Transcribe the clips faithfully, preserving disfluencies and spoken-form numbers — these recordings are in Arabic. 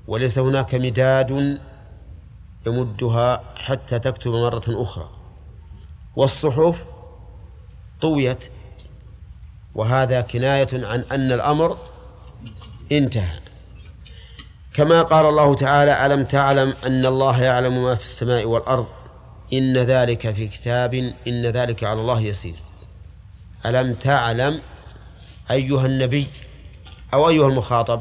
وليس هناك مداد يمدها حتى تكتب مرة أخرى، والصحف طويت، وهذا كناية عن أن الأمر انتهى. كما قال الله تعالى: ألم تعلم أن الله يعلم ما في السماء والأرض إن ذلك في كتاب إن ذلك على الله يسير. ألم تعلم أيها النبي أو أيها المخاطب؟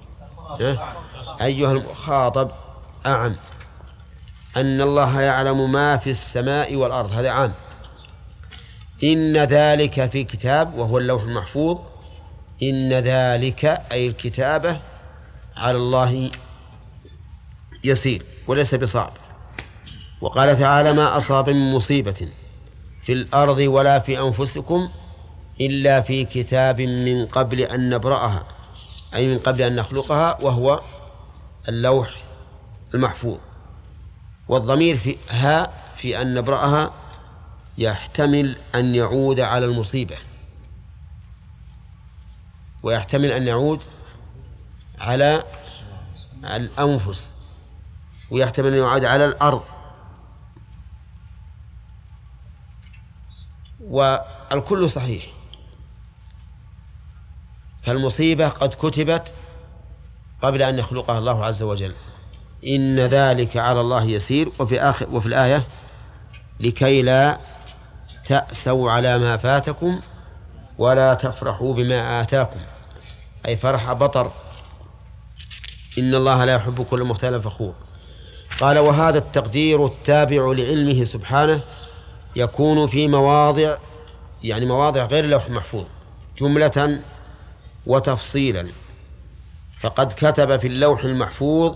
أيها المخاطب أعم أن الله يعلم ما في السماء والأرض، هذا عام. إن ذلك في كتاب، وهو اللوح المحفوظ. إن ذلك أي الكتابة على الله يسير وليس بصعب. وقال تعالى: ما أصاب من مصيبة في الأرض ولا في أنفسكم إلا في كتاب من قبل أن نبرأها، أي من قبل أن نخلقها، وهو اللوح المحفوظ. والضمير في ها في أن نبرأها يحتمل أن يعود على المصيبة، ويحتمل أن يعود على الأنفس، ويحتمل أن يعود على الأرض. والكل صحيح، فالمصيبة قد كتبت قبل أن يخلقها الله عز وجل. إن ذلك على الله يسير. وفي آخر وفي الآية: لكي لا تأسوا على ما فاتكم ولا تفرحوا بما آتاكم، أي فرح بطر. إن الله لا يحب كل مختال فخور. قال: وهذا التقدير التابع لعلمه سبحانه يكون في مواضع، يعني مواضع غير اللوح المحفوظ، جملة وتفصيلا. فقد كتب في اللوح المحفوظ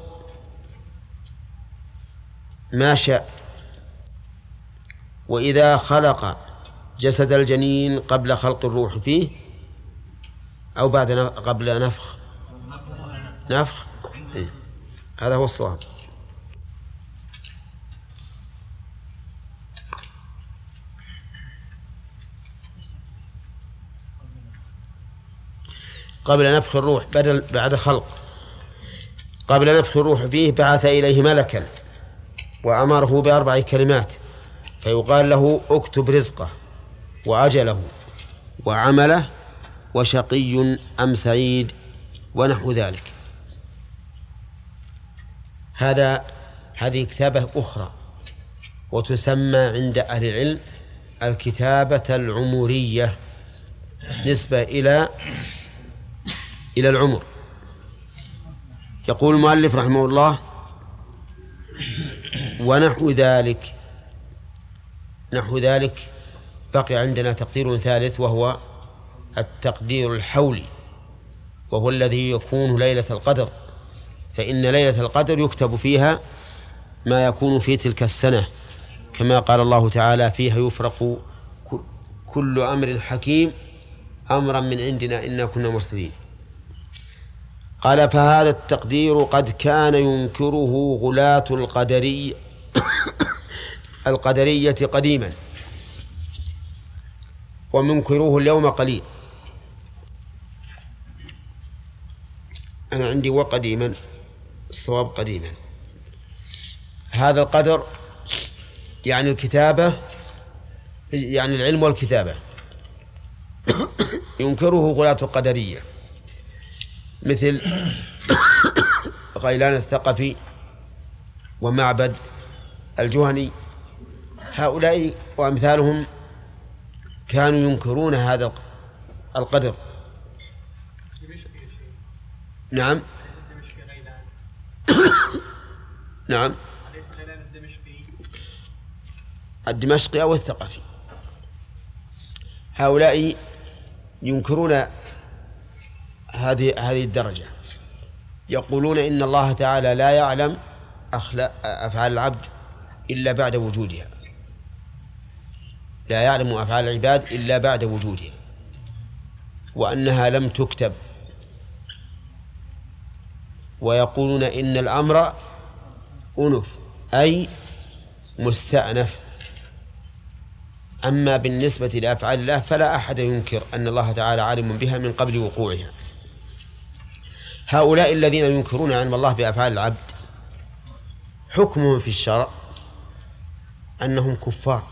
ما شاء. وإذا خلق جسد الجنين قبل خلق الروح فيه أو بعد قبل نفخ نفخ إيه؟ هذا هو الصواب. قبل نفخ الروح بدل بعد خلق. قبل نفخ الروح فيه بعث إليه ملكا وأمره بأربع كلمات، فيقال له: اكتب رزقه وأجله وعمله وشقي أم سعيد ونحو ذلك. هذا هذه كتابة أخرى، وتسمى عند أهل العلم الكتابة العمرية، نسبة إلى إلى العمر. يقول المؤلف رحمه الله: ونحو ذلك. نحو ذلك بقي عندنا تقدير ثالث، وهو التقدير الحولي، وهو الذي يكون ليلة القدر. فإن ليلة القدر يكتب فيها ما يكون في تلك السنة، كما قال الله تعالى: فيها يفرق كل أمر حكيم أمرا من عندنا إنا كنا مرسلين. قال: فهذا التقدير قد كان ينكره غلاة القدرية القدرية قديما، ومنكروه اليوم قليل. أنا عندي وقديما، الصواب قديما. هذا القدر يعني الكتابة، يعني العلم والكتابة، ينكره غلاة القدرية مثل غيلان الثقفي ومعبد الجهني. هؤلاء وأمثالهم كانوا ينكرون هذا القدر. نعم نعم الدمشقي أو الثقفي. هؤلاء ينكرون هذه هذه الدرجة، يقولون إن الله تعالى لا يعلم أفعال العبد إلا بعد وجودها، لا يعلم أفعال العباد إلا بعد وجودها، وأنها لم تكتب. ويقولون إن الأمر أنف، أي مستأنف. أما بالنسبة لأفعال الله فلا أحد ينكر أن الله تعالى عالم بها من قبل وقوعها. هؤلاء الذين ينكرون علم الله بأفعال العبد حكمهم في الشرع أنهم كفار،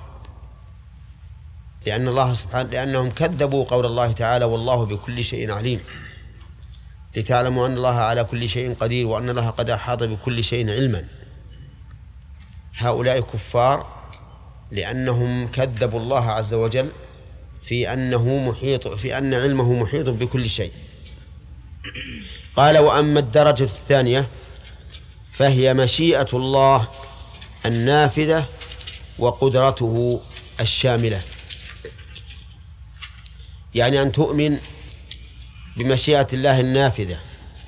لأن الله سبحانه لأنهم كذبوا قول الله تعالى والله بكل شيء عليم، لتعلموا أن الله على كل شيء قدير وأن الله قد أحاط بكل شيء علما. هؤلاء كفار لأنهم كذبوا الله عز وجل في أنه محيط في أن علمه محيط بكل شيء. قال وأما الدرجة الثانية فهي مشيئة الله النافذة وقدرته الشاملة، يعني أن تؤمن بمشيئة الله النافذة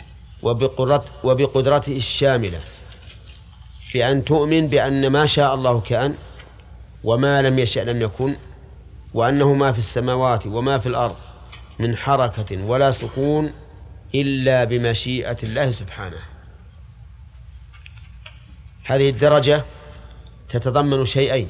وبقدرته الشاملة، بأن تؤمن بأن ما شاء الله كان وما لم يشأ لم يكن، وأنه ما في السماوات وما في الأرض من حركة ولا سكون إلا بمشيئة الله سبحانه. هذه الدرجة تتضمن شيئين: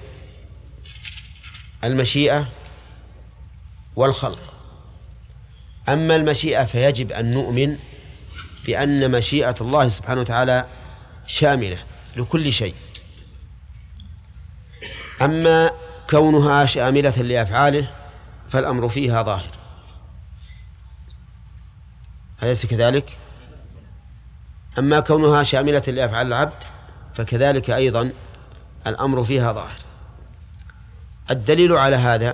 المشيئة والخلق. أما المشيئة فيجب أن نؤمن بأن مشيئة الله سبحانه وتعالى شاملة لكل شيء. أما كونها شاملة لأفعاله فالأمر فيها ظاهر، أليس كذلك؟ أما كونها شاملة لأفعال العبد فكذلك أيضا الأمر فيها ظاهر. الدليل على هذا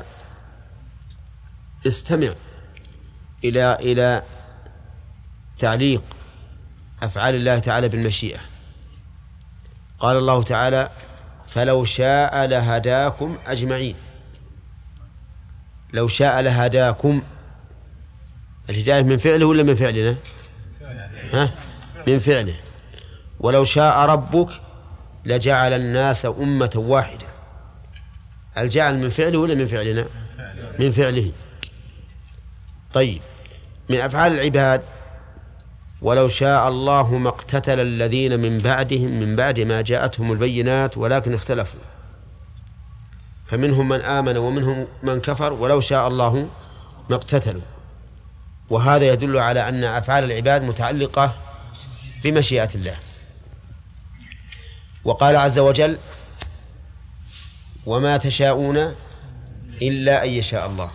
استمع إلى إلى تعليق أفعال الله تعالى بالمشيئة. قال الله تعالى فلو شاء لهداكم أجمعين. لو شاء لهداكم، الهداية من فعله ولا من فعلنا؟ ها؟ من فعله. ولو شاء ربك لجعل الناس أمة واحدة. الجعل من فعله ولا من فعلنا؟ من فعله. طيب، من أفعال العباد ولو شاء الله ما اقتتل الذين من بعدهم من بعد ما جاءتهم البينات ولكن اختلفوا فمنهم من آمن ومنهم من كفر ولو شاء الله ما اقتتلوا. وهذا يدل على أن أفعال العباد متعلقة بمشيئة الله. وقال عز وجل وما تشاءون إلا أن يشاء الله.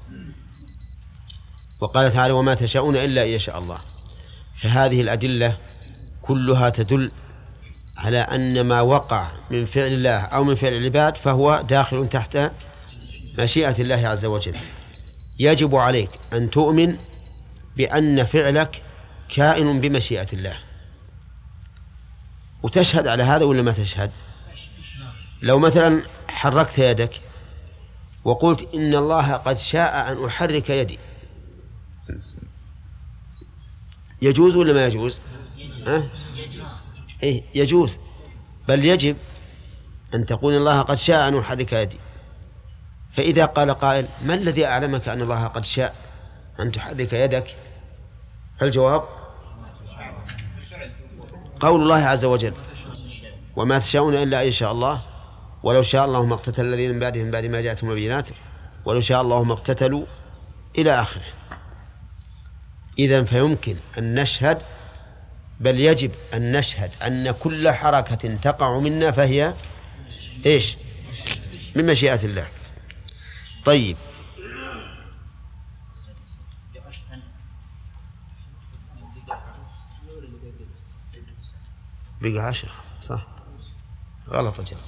وقال تعالى وما تشاءون إلا أن يشاء الله. فهذه الأدلة كلها تدل على أن ما وقع من فعل الله أو من فعل العباد فهو داخل تحت مشيئة الله عز وجل. يجب عليك أن تؤمن بأن فعلك كائن بمشيئة الله، وتشهد على هذا ولا ما تشهد؟ لو مثلا حركت يدك وقلت إن الله قد شاء أن أحرك يدي، يجوز ولا ما يجوز؟ أه؟ إيه يجوز، بل يجب أن تقول الله قد شاء أن أحرك يدي. فإذا قال قائل ما الذي أعلمك أن الله قد شاء أن تحرك يدك؟ الجواب قول الله عز وجل وما تشاءون إلا أن يشاء الله ولو شاء الله ما اقتتل الذين من بعدهم بعد ما جاءتهم البينات ولو شاء الله ما اقتتلوا إلى آخره. إذن فيمكن أن نشهد، بل يجب أن نشهد أن كل حركة تقع منا فهي إيش؟ من مشيئة الله. طيب، بقى عشرة صح؟ غلط أجل.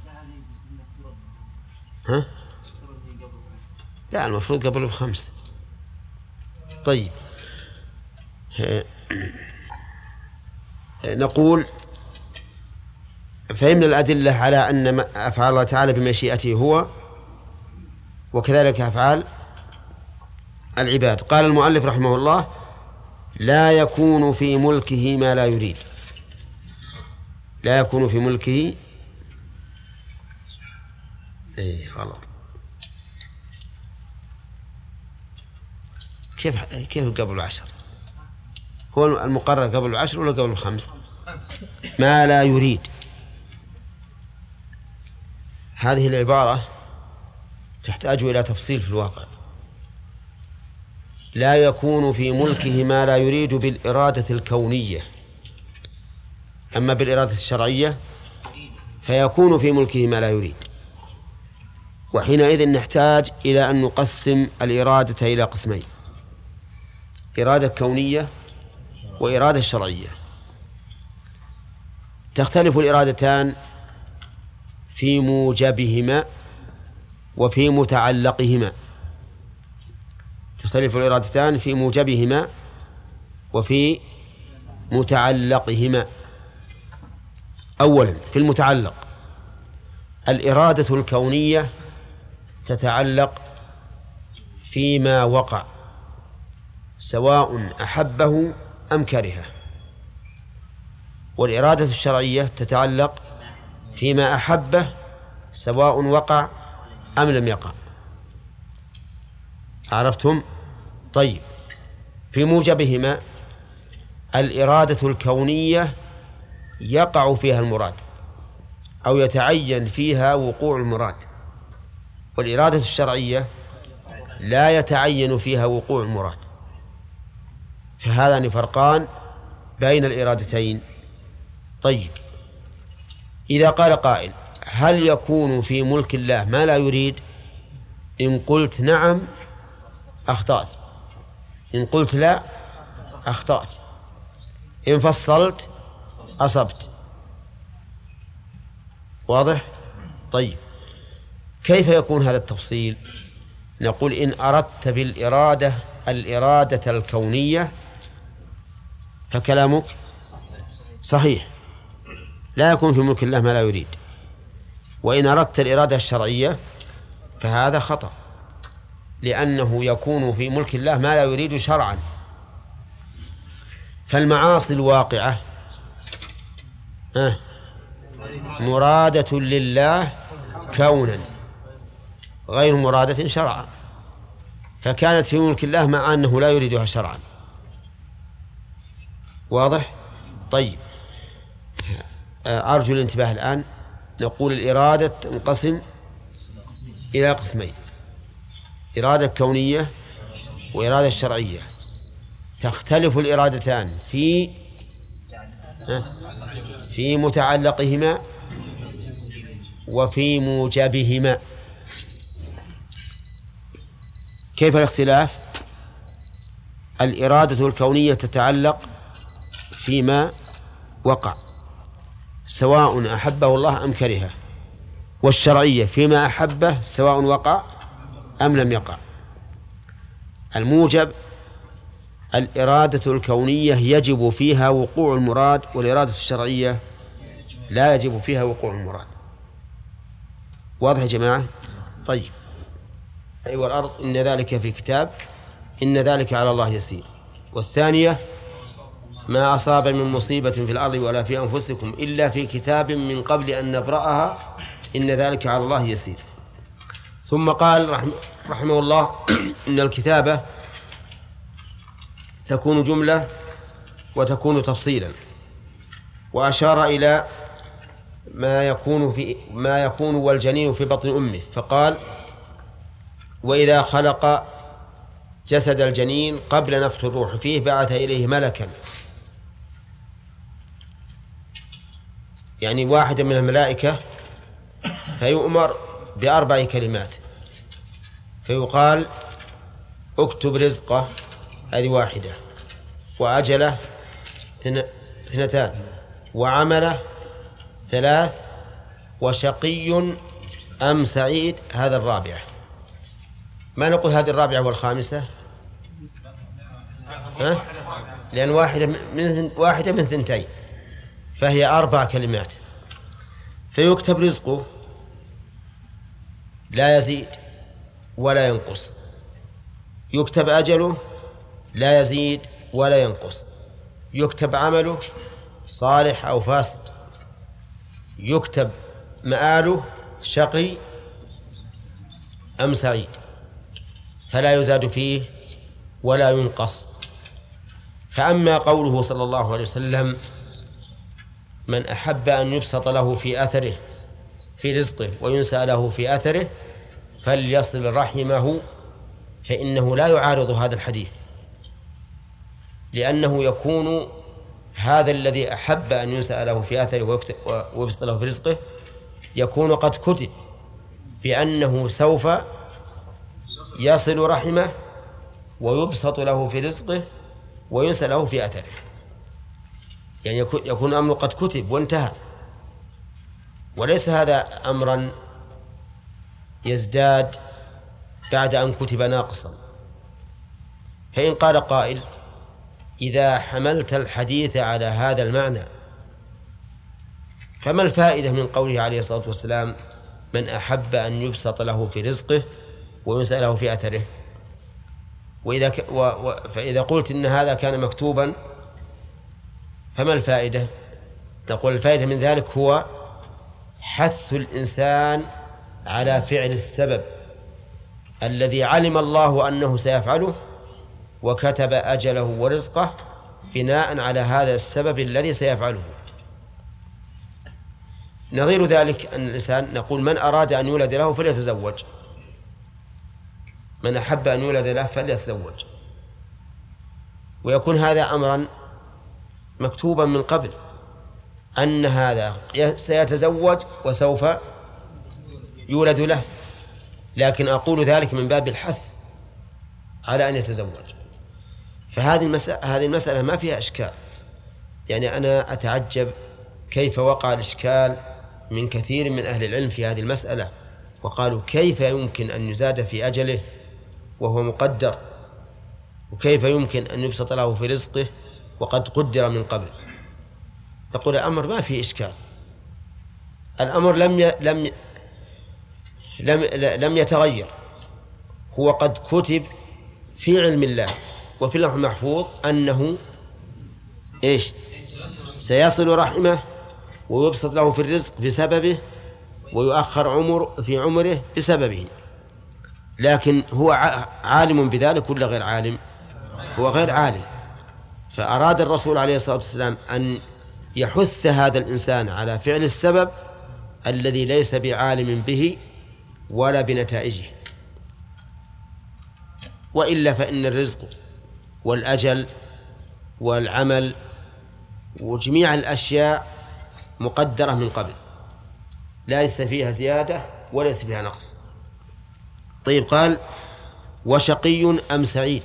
ها؟ لا، المفروض قبل بخمس. طيب، نقول فهمنا الأدلة على أن أفعال الله تعالى بمشيئته هو، وكذلك أفعال العباد. قال المؤلف رحمه الله لا يكون في ملكه ما لا يريد. لا يكون في ملكه ايه غلط. كيف كيف قبل العشر؟ هو المقرر قبل العشر ولا قبل الخمس؟ ما لا يريد. هذه العبارة تحتاج إلى تفصيل في الواقع. لا يكون في ملكه ما لا يريد بالإرادة الكونية، أما بالإرادة الشرعية فيكون في ملكه ما لا يريد. وحينئذ نحتاج إلى أن نقسم الإرادة إلى قسمين: إرادة كونية وإرادة شرعية. تختلف الإرادتان في موجبهما وفي متعلقهما. تختلف الإرادتان في موجبهما وفي متعلقهما. أولا في المتعلق، الإرادة الكونية تتعلق فيما وقع سواء أحبه أم كرهه، والإرادة الشرعية تتعلق فيما أحبه سواء وقع أم لم يقع. عرفتم؟ طيب، في موجبهما الإرادة الكونية يقع فيها المراد أو يتعين فيها وقوع المراد، والإرادة الشرعية لا يتعين فيها وقوع المراد. فهذان فرقان بين الإرادتين. طيب، إذا قال قائل: هل يكون في ملك الله ما لا يريد؟ إن قلت نعم أخطأت، إن قلت لا أخطأت، إن فصلت أصبت. واضح؟ طيب، كيف يكون هذا التفصيل؟ نقول: إن أردت بالإرادة الإرادة الكونية فكلامك صحيح، لا يكون في ملك الله ما لا يريد. وإن أردت الإرادة الشرعية فهذا خطأ، لأنه يكون في ملك الله ما لا يريد شرعا. فالمعاصي الواقعة آه مرادة لله كونا غير مرادة شرعا، فكانت في ملك الله مع أنه لا يريدها شرعا. واضح؟ طيب، أرجو الانتباه الآن. نقول الإرادة تنقسم إلى قسمين: إرادة كونية وإرادة شرعية. تختلف الإرادتان في في متعلقهما وفي موجبهما. كيف الاختلاف؟ الإرادة الكونية تتعلق فيما وقع سواء أحبه الله أم كرهه، والشرعية فيما أحبه سواء وقع أم لم يقع. الموجب الإرادة الكونية يجب فيها وقوع المراد، والإرادة الشرعية لا يجب فيها وقوع المراد. واضح يا جماعة؟ طيب، أي أيوة والأرض إن ذلك في كتاب إن ذلك على الله يسير. والثانية: ما أصاب من مصيبة في الأرض ولا في أنفسكم إلا في كتاب من قبل أن نبرأها إن ذلك على الله يسير. ثم قال رحمه, رحمه الله: إن الكتابة تكون جملة وتكون تفصيلا، وأشار إلى ما يكون في ما يكون والجنين في بطن أمه، فقال: وإذا خلق جسد الجنين قبل نفخ الروح فيه بعث إليه ملكا، يعني واحدا من الملائكة، فيؤمر بأربع كلمات، فيقال: اكتب رزقه، هذه واحدة، وأجله اثنتان، وعمله ثلاث، وشقي أم سعيد، هذا الرابعة. ما نقول هذه الرابعة والخامسة، ها؟ لأن واحدة من واحدة من ثنتين، فهي أربع كلمات. فيكتب رزقه لا يزيد ولا ينقص، يكتب أجله لا يزيد ولا ينقص، يكتب عمله صالح أو فاسد، يكتب مآله شقي أم سعيد، فلا يزاد فيه ولا ينقص. فأما قوله صلى الله عليه وسلم: من أحب أن يبسط له في أثره في رزقه وينسى له في أثره فليصل رحمه فإنه لا يعارض هذا الحديث، لأنه يكون هذا الذي أحب أن ينسأ له في أثره ويبسط له في رزقه يكون قد كتب بأنه سوف يصل رحمه ويبسط له في رزقه وينسأ له في أثره، يعني يكون أمر قد كتب وانتهى، وليس هذا أمرا يزداد بعد أن كتب ناقصا. فإن قال قائل: إذا حملت الحديث على هذا المعنى فما الفائدة من قوله عليه الصلاة والسلام: من أحب أن يبسط له في رزقه وينسأ له في أثره؟ وإذا ك... و... و... فإذا قلت إن هذا كان مكتوبا فما الفائدة؟ نقول الفائدة من ذلك هو حث الإنسان على فعل السبب الذي علم الله أنه سيفعله وكتب أجله ورزقه بناء على هذا السبب الذي سيفعله. نظير ذلك أن الإنسان نقول: من أراد أن يولد له فليتزوج، من أحب أن يولد له فليتزوج، ويكون هذا أمرا مكتوبا من قبل أن هذا سيتزوج وسوف يولد له، لكن أقول ذلك من باب الحث على أن يتزوج. فهذه المسألة هذه المسألة ما فيها إشكال، يعني أنا أتعجب كيف وقع الإشكال من كثير من أهل العلم في هذه المسألة، وقالوا: كيف يمكن أن يزاد في أجله وهو مقدر، وكيف يمكن أن يبسط له في رزقه وقد قدر من قبل؟ تقول: الأمر ما فيه إشكال، الأمر لم ي... لم ي... لم لم يتغير، هو قد كتب في علم الله وفي اللوح المحفوظ أنه إيش؟ سيصل رحمه ويبسط له في الرزق بسببه ويؤخر عمر في عمره بسببه. لكن هو عالم بذلك ولا غير عالم؟ هو غير عالم. فأراد الرسول عليه الصلاة والسلام أن يحث هذا الإنسان على فعل السبب الذي ليس بعالم به ولا بنتائجه، وإلا فإن الرزق والأجل والعمل وجميع الأشياء مقدرة من قبل، ليس فيها زيادة وليس فيها نقص. طيب، قال: وشقي أم سعيد؟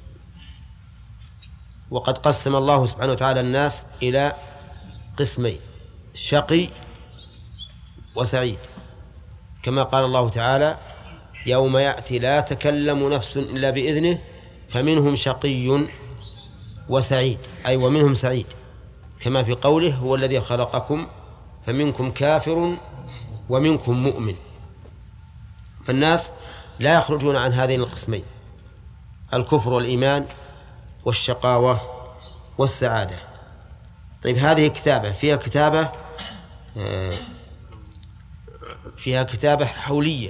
وقد قسم الله سبحانه وتعالى الناس إلى قسمين: شقي وسعيد، كما قال الله تعالى: يوم يأتي لا تكلم نفس إلا بإذنه فمنهم شقي وسعيد، أي ومنهم سعيد، كما في قوله: هو الذي خلقكم فمنكم كافر ومنكم مؤمن. فالناس لا يخرجون عن هذين القسمين: الكفر والإيمان والشقاوة والسعادة. طيب، هذه كتابة فيها كتابة فيها كتابة حولية،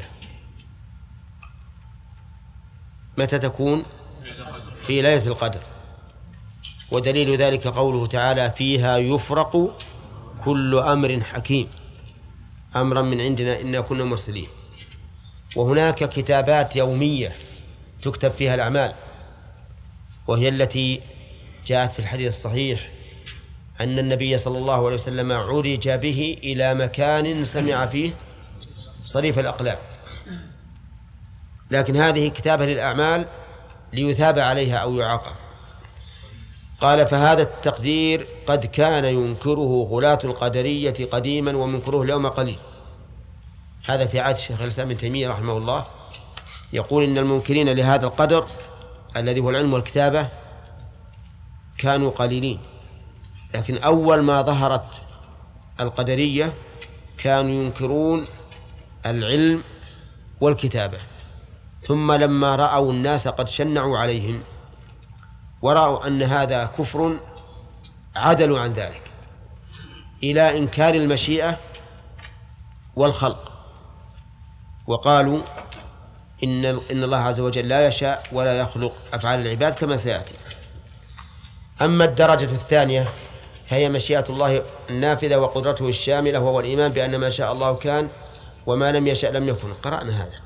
متى تكون؟ في ليلة القدر، ودليل ذلك قوله تعالى: فيها يفرق كل أمر حكيم أمرا من عندنا إنا كنا مرسلين. وهناك كتابات يومية تكتب فيها الأعمال، وهي التي جاءت في الحديث الصحيح أن النبي صلى الله عليه وسلم عرج به إلى مكان سمع فيه صريف الأقلام، لكن هذه كتابة للأعمال ليثاب عليها أو يعاقب. قال: فهذا التقدير قد كان ينكره غلاة القدرية قديما ومنكره اليوم قليل. هذا في عهد الشيخ الإسلام ابن تيمية رحمه الله، يقول إن المنكرين لهذا القدر الذي هو العلم والكتابة كانوا قليلين، لكن أول ما ظهرت القدرية كانوا ينكرون العلم والكتابة، ثم لما رأوا الناس قد شنعوا عليهم ورأوا أن هذا كفر عدلوا عن ذلك إلى إنكار المشيئة والخلق، وقالوا إن إن الله عز وجل لا يشاء ولا يخلق أفعال العباد كما سيأتي. أما الدرجة الثانية فهي مشيئة الله النافذة وقدرته الشاملة، وهو الإيمان بأن ما شاء الله كان وما لم يشاء لم يكن. قرأنا هذا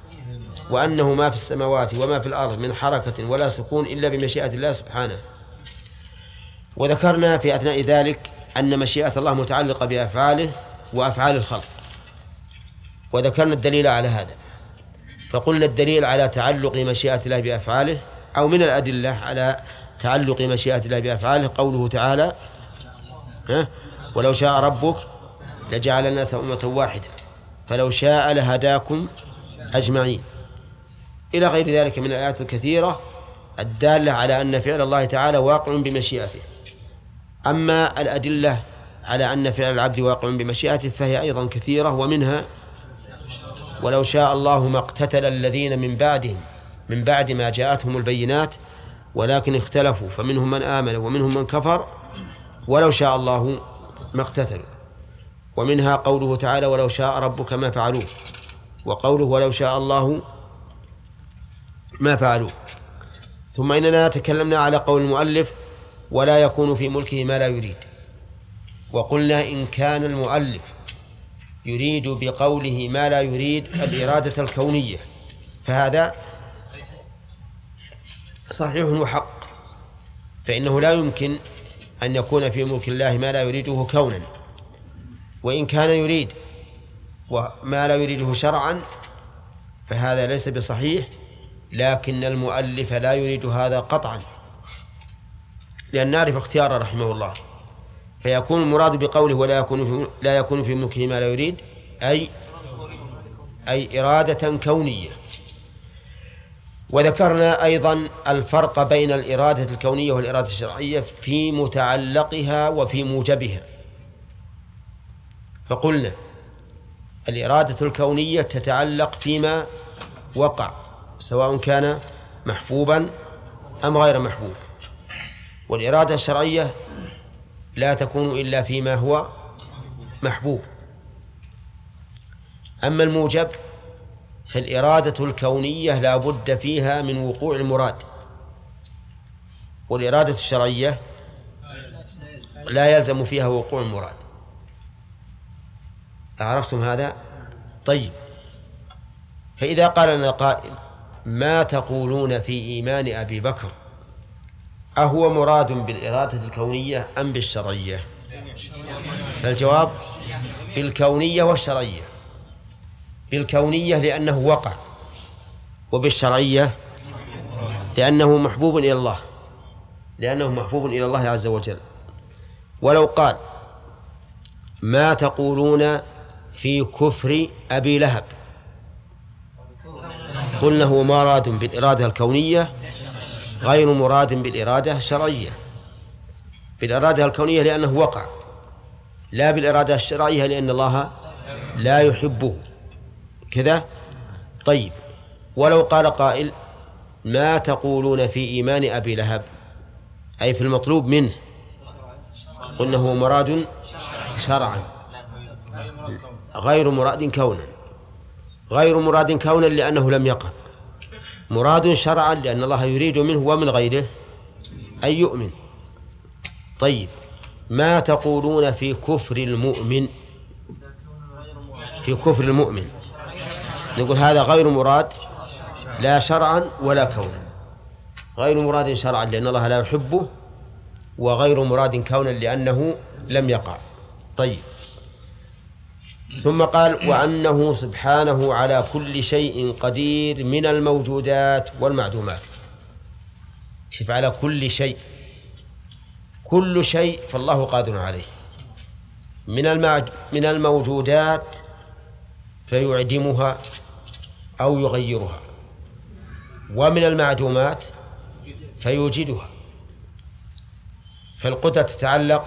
وأنه ما في السماوات وما في الأرض من حركة ولا سكون إلا بمشيئة الله سبحانه. وذكرنا في أثناء ذلك أن مشيئة الله متعلقة بأفعاله وأفعال الخلق، وذكرنا الدليل على هذا، فقلنا الدليل على تعلق مشيئة الله بأفعاله أو من الأدلة على تعلق مشيئة الله بأفعاله قوله تعالى: ها ولو شاء ربك لجعل الناس أمة واحدة فلو شاء لهداكم أجمعين، إلى غير ذلك من الآيات الكثيرة الدالة على أن فعل الله تعالى واقع بمشيئته. أما الأدلة على أن فعل العبد واقع بمشيئته فهي أيضا كثيرة، ومنها: ولو شاء الله ما اقتتل الذين من بعدهم من بعد ما جاءتهم البينات ولكن اختلفوا فمنهم من آمن ومنهم من كفر ولو شاء الله ما اقتتلوا. ومنها قوله تعالى: ولو شاء ربك ما فعلوه، وقوله: ولو شاء الله ما فعلوه. ثم إننا تكلمنا على قول المؤلف: ولا يكون في ملكه ما لا يريد، وقلنا إن كان المؤلف يريد بقوله ما لا يريد الإرادة الكونية فهذا صحيح وحق، فإنه لا يمكن أن يكون في ملك الله ما لا يريده كونا. وإن كان يريد وما لا يريده شرعا فهذا ليس بصحيح، لكن المؤلف لا يريد هذا قطعا، لأن نعرف اختياره رحمه الله، فيكون المراد بقوله ولا يكون في لا يكون في ملكه ما لا يريد أي أي إرادة كونية. وذكرنا أيضا الفرق بين الإرادة الكونية والإرادة الشرعية في متعلقها وفي موجبها، فقلنا الإرادة الكونية تتعلق فيما وقع سواء كان محبوبا أم غير محبوب، والإرادة الشرعية لا تكون إلا فيما هو محبوب. أما الموجب فالإرادة الكونية لا بد فيها من وقوع المراد، والإرادة الشرعية لا يلزم فيها وقوع المراد. أعرفتم هذا؟ طيب، فإذا قال لنا قائل: ما تقولون في إيمان أبي بكر؟ أهو مراد بالإرادة الكونية أم بالشرعية؟ فالجواب: بالكونية والشرعية. بالكونية لأنه وقع، وبالشرعية لأنه محبوب إلى الله لأنه محبوب إلى الله عز وجل. ولو قال: ما تقولون في كفر أبي لهب؟ قلنا هو مراد بالإرادة الكونية غير مراد بالإرادة الشرعية. بالإرادة الكونية لأنه وقع، لا بالإرادة الشرعية لأن الله لا يحبه كذا. طيب، ولو قال قائل: ما تقولون في إيمان أبي لهب؟ أي في المطلوب منه. قلنا هو مراد شرعا غير مراد كونا. غير مراد كونا لأنه لم يقع، مراد شرعا لأن الله يريد منه ومن غيره أن يؤمن. طيب، ما تقولون في كفر المؤمن؟ في كفر المؤمن نقول هذا غير مراد لا شرعا ولا كونا، غير مراد شرعا لأن الله لا يحبه، وغير مراد كونا لأنه لم يقع. طيب، ثم قال: وأنه سبحانه على كل شيء قدير من الموجودات والمعدومات. شوف، على كل شيء، كل شيء فالله قادر عليه. من المعد... من الموجودات فيعدمها أو يغيرها، ومن المعدومات فيوجدها. فالقدرة تتعلق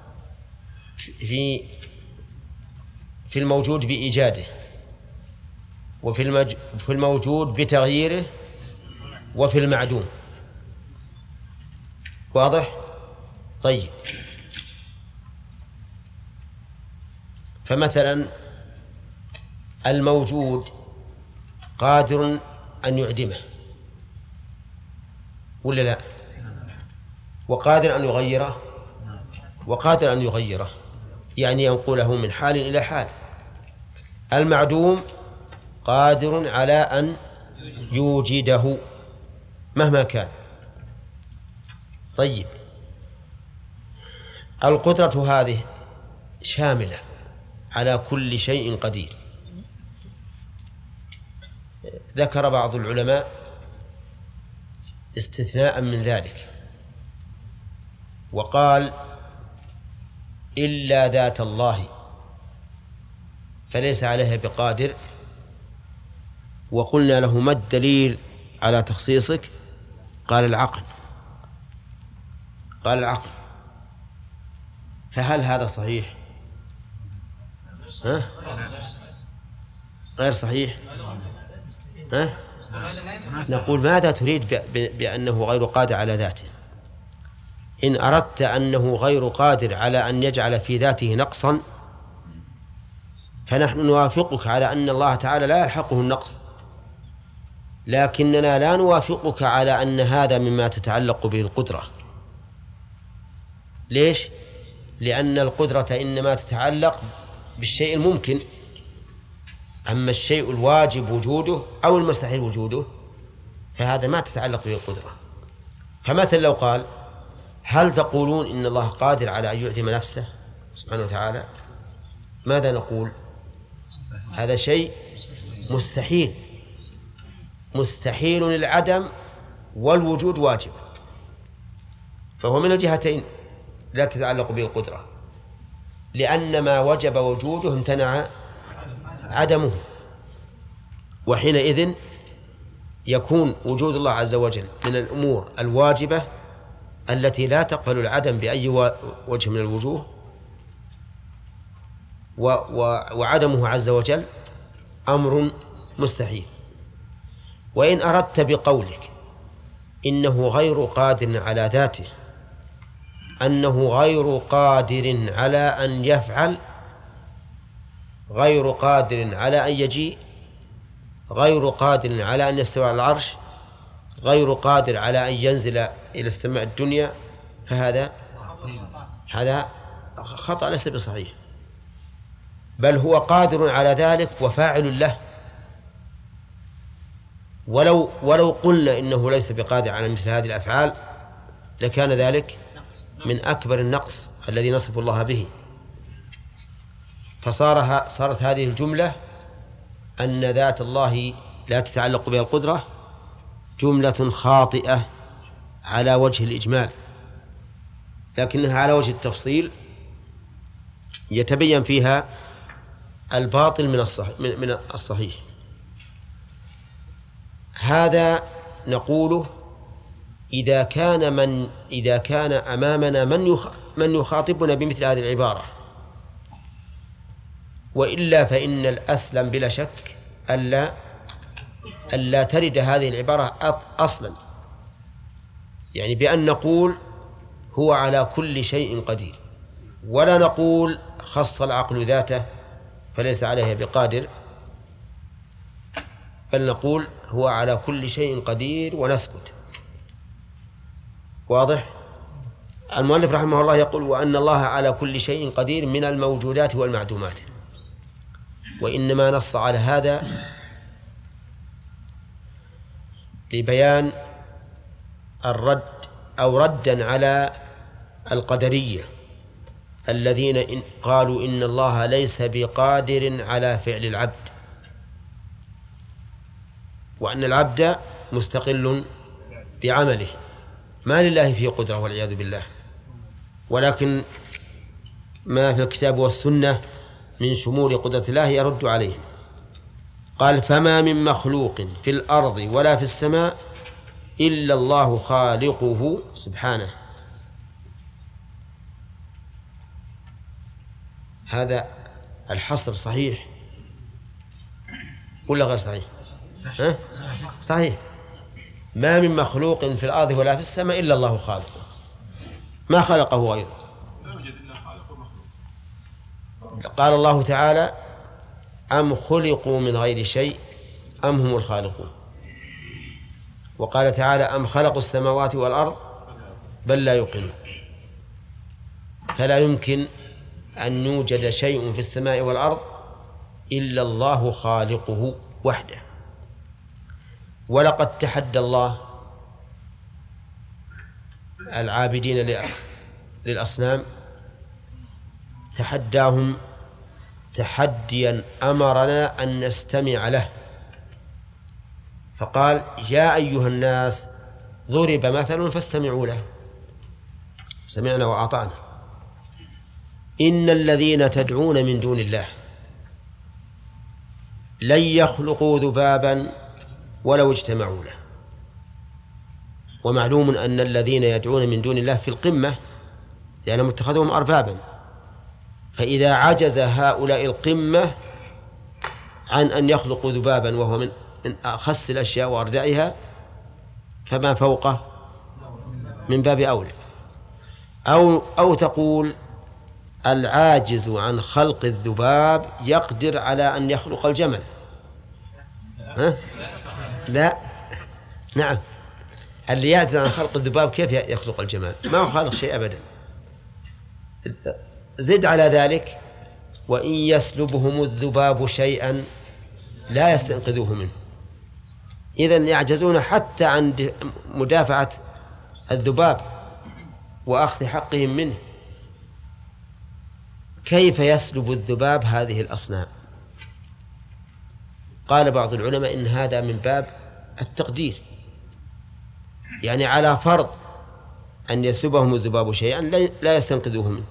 في في الموجود بإيجاده، وفي المج... في الموجود بتغييره، وفي المعدوم. واضح؟ طيب، فمثلا الموجود قادر أن يعدمه ولا لا؟ وقادر أن يغيره، وقادر أن يغيره يعني ينقله من حال إلى حال. المعدوم قادر على أن يوجده مهما كان. طيب، القدرة هذه شاملة على كل شيء قدير. ذكر بعض العلماء استثناء من ذلك وقال: إلا ذات الله فليس عليها بقادر. وقلنا له: ما الدليل على تخصيصك؟ قال: العقل. قال: العقل. فهل هذا صحيح؟ ها؟ غير صحيح؟ ها؟ نقول: ماذا تريد بأنه غير قادر على ذاته؟ إن أردت أنه غير قادر على أن يجعل في ذاته نقصا فنحن نوافقك على أن الله تعالى لا يلحقه النقص، لكننا لا نوافقك على أن هذا مما تتعلق به القدرة. ليش؟ لأن القدرة إنما تتعلق بالشيء الممكن، أما الشيء الواجب وجوده أو المستحيل وجوده فهذا ما تتعلق به القدرة. فمثلا لو قال: هل تقولون إن الله قادر على أن يعدم نفسه سبحانه وتعالى؟ ماذا نقول؟ هذا شيء مستحيل، مستحيل العدم والوجود واجب، فهو من الجهتين لا تتعلق به القدرة، لأن ما وجب وجوده امتنع عدمه، وحينئذ يكون وجود الله عز وجل من الأمور الواجبة التي لا تقبل العدم بأي وجه من الوجوه، وعدمه عز وجل أمر مستحيل. وإن أردت بقولك إنه غير قادر على ذاته أنه غير قادر على أن يفعل، غير قادر على أن يجيء، غير قادر على أن يستوى على العرش، غير قادر على أن ينزل إلى السماء الدنيا، فهذا هذا خطأ ليس بصحيح، بل هو قادر على ذلك وفاعل له. ولو ولو قلنا إنه ليس بقادر على مثل هذه الأفعال لكان ذلك من أكبر النقص الذي نصف الله به. فصار صارت هذه الجملة أن ذات الله لا تتعلق بها القدرة جملة خاطئة على وجه الإجمال، لكنها على وجه التفصيل يتبين فيها الباطل من الصحيح, من الصحيح. هذا نقوله إذا كان من إذا كان أمامنا من من يخاطبنا بمثل هذه العبارة، وإلا فإن الأسلم بلا شك ألا ألا ترد هذه العبارة أصلا، يعني بأن نقول هو على كل شيء قدير، ولا نقول خص العقل ذاته فليس عليه بقادر، بل نقول هو على كل شيء قدير ونسكت. واضح؟ المؤلف رحمه الله يقول: وأن الله على كل شيء قدير من الموجودات والمعدومات. وإنما نص على هذا لبيان الرد أو ردا على القدرية الذين إن قالوا إن الله ليس بقادر على فعل العبد، وأن العبد مستقل بعمله، ما لله فيه قدرة والعياذ بالله. ولكن ما في الكتاب والسنة من شمول قدرة الله يرد عليه. قال: فما من مخلوق في الأرض ولا في السماء إلا الله خالقه سبحانه. هذا الحصر صحيح ولا غير صحيح؟ ها؟ صحيح. ما من مخلوق في الأرض ولا في السماء إلا الله خالقه، ما خلقه غيره. قال الله تعالى: أم خلقوا من غير شيء أم هم الخالقون. وقال تعالى: أم خلقوا السماوات والأرض بل لا يوقنون. فلا يمكن أن يوجد شيء في السماء والأرض إلا الله خالقه وحده. ولقد تحدى الله العابدين للأصنام، تحداهم تحديا أمرنا أن نستمع له، فقال: يا أيها الناس ضرب مثل فاستمعوا له. سمعنا وأطعنا. إن الذين تدعون من دون الله لن يخلقوا ذبابا ولو اجتمعوا له. ومعلوم أن الذين يدعون من دون الله في القمة، لأنهم اتخذوهم أربابا، فإذا عجز هؤلاء القمة عن أن يخلقوا ذبابا وهو من من أخس الأشياء وأردعها، فما فوقه من باب أولى. أو أو تقول العاجز عن خلق الذباب يقدر على أن يخلق الجمل. ها؟ لا، نعم، اللي يعجز عن خلق الذباب كيف يخلق الجمال؟ ما هو خالق شيء أبدا. زد على ذلك: وإن يسلبهم الذباب شيئا لا يستنقذوه منه. إذن يعجزون حتى عن مدافعة الذباب وأخذ حقهم منه. كيف يسلب الذباب هذه الأصنام؟ قال بعض العلماء إن هذا من باب التقدير، يعني على فرض أن يسلبهم الذباب شيئا لا يستنقذوه منه.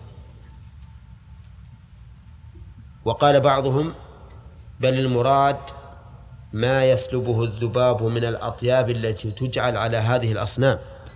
وقال بعضهم: بل المراد ما يسلبه الذباب من الأطياب التي تجعل على هذه الأصنام.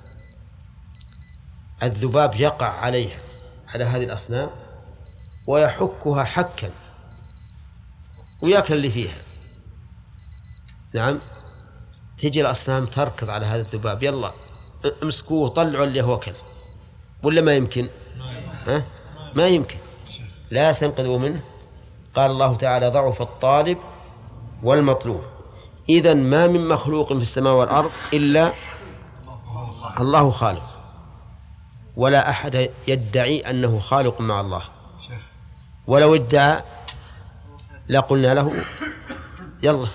الذباب يقع عليها على هذه الأصنام ويحكها حكا ويأكل اللي فيها. نعم، تجي الأصنام تركض على هذا الذباب: يلا امسكوه طلعوا اللي هو كل، ولا ما يمكن؟ ها؟ ما يمكن، لا يستنقذوا منه. قال الله تعالى: ضعف الطالب والمطلوب. إذن ما من مخلوق في السماء والأرض إلا الله خالق، ولا أحد يدعي أنه خالق مع الله. ولو ادعى لقلنا له: يلا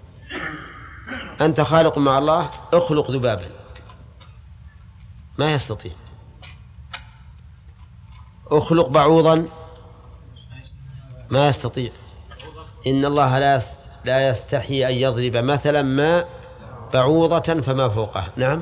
أنت خالق مع الله، اخلق ذبابا. ما يستطيع. اخلق بعوضا، ما يستطيع. إن الله لا لا يستحي أن يضرب مثلا ما بعوضة فما فوقها. نعم،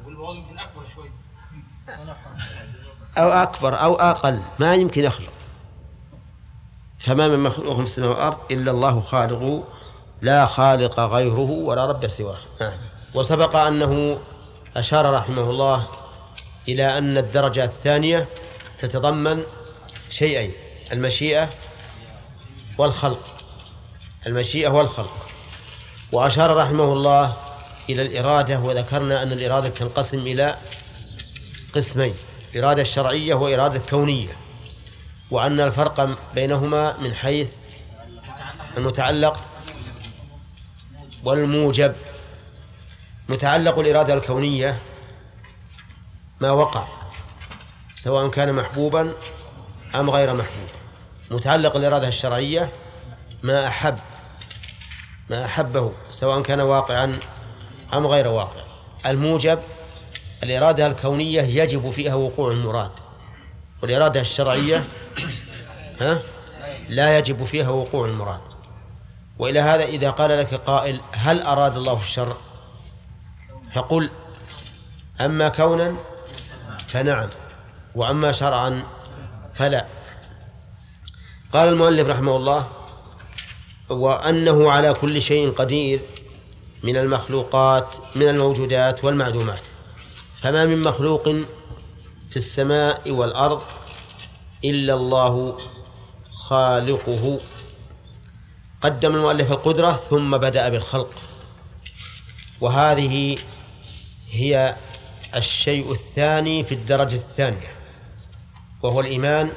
أو أكبر أو أقل، ما يمكن يخلق. فما من مخلوق في السماء والأرض إلا الله خالقه، لا خالق غيره ولا رب سواه. نعم. وسبق أنه أشار رحمه الله إلى أن الدرجة الثانية تتضمن شيئين: المشيئة والخلق. المشيئة والخلق. وأشار رحمه الله إلى الإرادة، وذكرنا أن الإرادة تنقسم إلى قسمين: إرادة شرعية وإرادة كونية، وأن الفرق بينهما من حيث المتعلق والموجب. متعلق الإرادة الكونية ما وقع، سواء كان محبوبا أم غير محبوب. متعلق الإرادة الشرعية ما أحب ما أحبه، سواء كان واقعا أم غير واقع. الموجب الإرادة الكونية يجب فيها وقوع المراد، والإرادة الشرعية ها لا يجب فيها وقوع المراد. وإلى هذا إذا قال لك قائل: هل أراد الله الشر؟ فقل: أما كونا فنعم، وأما شرعا فلا. قال المؤلف رحمه الله: وأنه على كل شيء قدير من المخلوقات من الموجودات والمعدومات، فما من مخلوق في السماء والأرض إلا الله خالقه. قدم المؤلف القدرة ثم بدأ بالخلق، وهذه هي الشيء الثاني في الدرجة الثانية، وهو الإيمان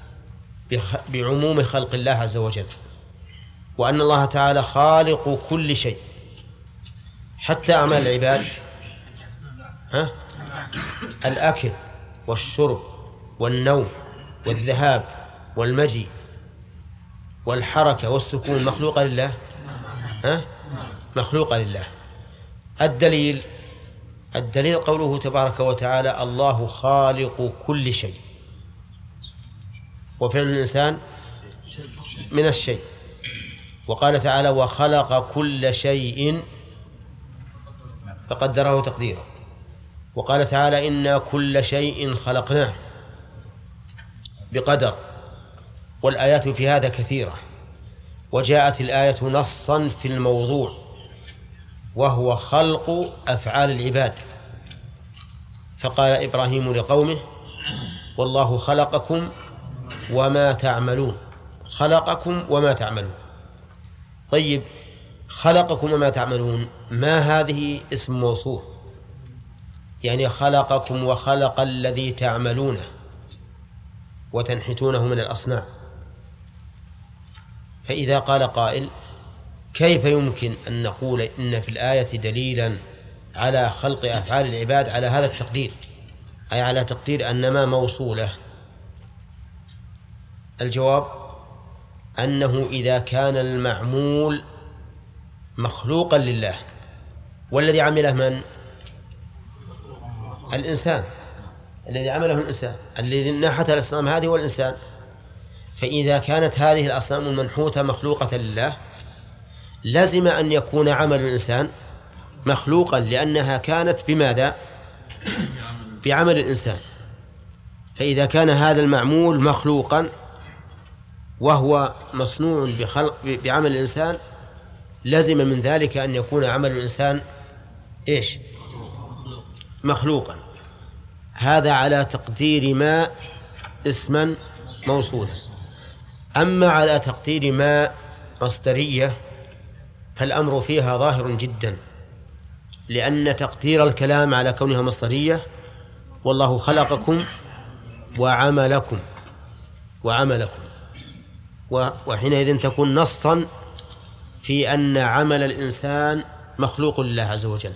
بعموم خلق الله عز وجل، وأن الله تعالى خالق كل شيء، حتى أعمال العباد. ها؟ الأكل والشرب والنوم والذهاب والمجيء والحركة والسكون مخلوقة لله. ها؟ مخلوقة لله. الدليل الدليل قوله تبارك وتعالى الله خالق كل شيء، وفعل الإنسان من الشيء. وقال تعالى وخلق كل شيء فقدره تقديره. وقال تعالى إنا كل شيء خلقناه بقدر. والآيات في هذا كثيرة، وجاءت الآية نصا في الموضوع وهو خلق أفعال العباد. فقال إبراهيم لقومه والله خلقكم وما تعملون. خلقكم وما تعملون. طيب خلقكم وما تعملون، ما هذه اسم موصوف، يعني خلقكم وخلق الذي تعملونه وتنحتونه من الأصنام. فإذا قال قائل كيف يمكن أن نقول إن في الآية دليلا على خلق أفعال العباد على هذا التقدير، أي على تقدير أن ما موصولة؟ الجواب أنه إذا كان المعمول مخلوقا لله والذي عمله من؟ الإنسان، الذي عمله الإنسان، الذي نحت الأصنام هذه والإنسان. فإذا كانت هذه الأصنام المنحوتة مخلوقة لله لازم أن يكون عمل الإنسان مخلوقا، لأنها كانت بماذا؟ بعمل الإنسان. فإذا كان هذا المعمول مخلوقا وهو مصنوع بخلق بعمل الإنسان لازم من ذلك أن يكون عمل الإنسان إيش؟ مخلوقا. هذا على تقدير ما اسما موصولا. أما على تقدير ما مصدرية فالأمر فيها ظاهر جدا، لأن تقدير الكلام على كونها مصدرية والله خلقكم وعملكم وعملكم، وحينئذ تكون نصا في أن عمل الإنسان مخلوق لله عز وجل.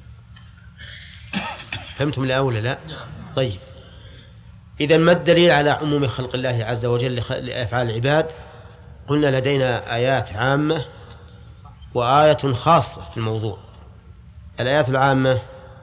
فهمتم الأول لا؟ طيب إذن ما الدليل على عموم خلق الله عز وجل لأفعال العباد؟ قلنا لدينا آيات عامة وآية خاصة في الموضوع. الآيات العامة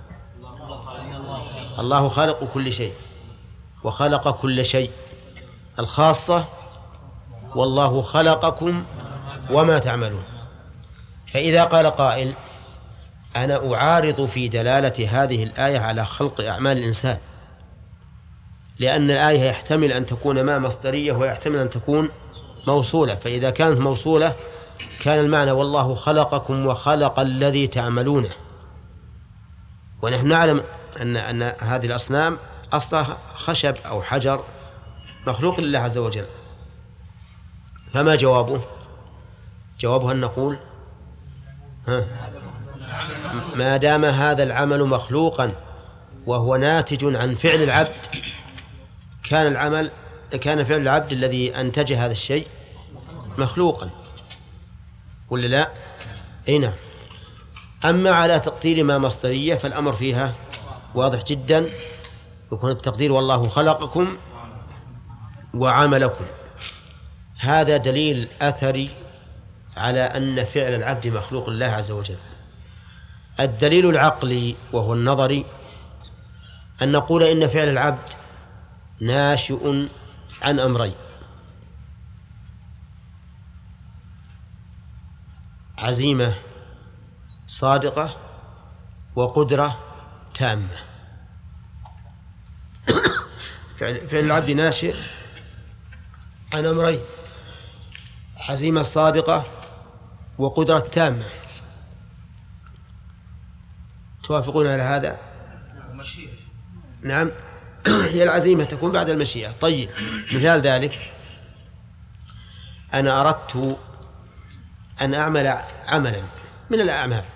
الله خالق كل شيء وخلق كل شيء. الخاصة والله خلقكم وما تعملون. فإذا قال قائل أنا أعارض في دلالة هذه الآية على خلق أعمال الإنسان، لأن الآية يحتمل أن تكون ما مصدرية ويحتمل أن تكون موصولة، فإذا كانت موصولة كان المعنى والله خلقكم وخلق الذي تعملونه، ونحن نعلم أن, أن هذه الأصنام أصلها خشب أو حجر مخلوق لله عز وجل. فما جوابه؟ جوابه أن نقول ها ما دام هذا العمل مخلوقا وهو ناتج عن فعل العبد كان العمل كان فعل العبد الذي أنتج هذا الشيء مخلوقا، ولا لا؟ أي نعم. أما على تقدير ما مصدرية فالأمر فيها واضح جدا، يكون التقدير والله خلقكم وعملكم. هذا دليل أثري على أن فعل العبد مخلوق لله عز وجل. الدليل العقلي وهو النظري أن نقول إن فعل العبد ناشئ عن أمرين: عزيمة صادقة وقدرة تامة. فعل العبد ناشئ عن أمرين: عزيمة صادقة وقدرة تامة. توافقون على هذا؟ نعم. هي العزيمة تكون بعد المشيئة. طيب مثال ذلك أنا أردت أن أعمل عملا من الأعمال،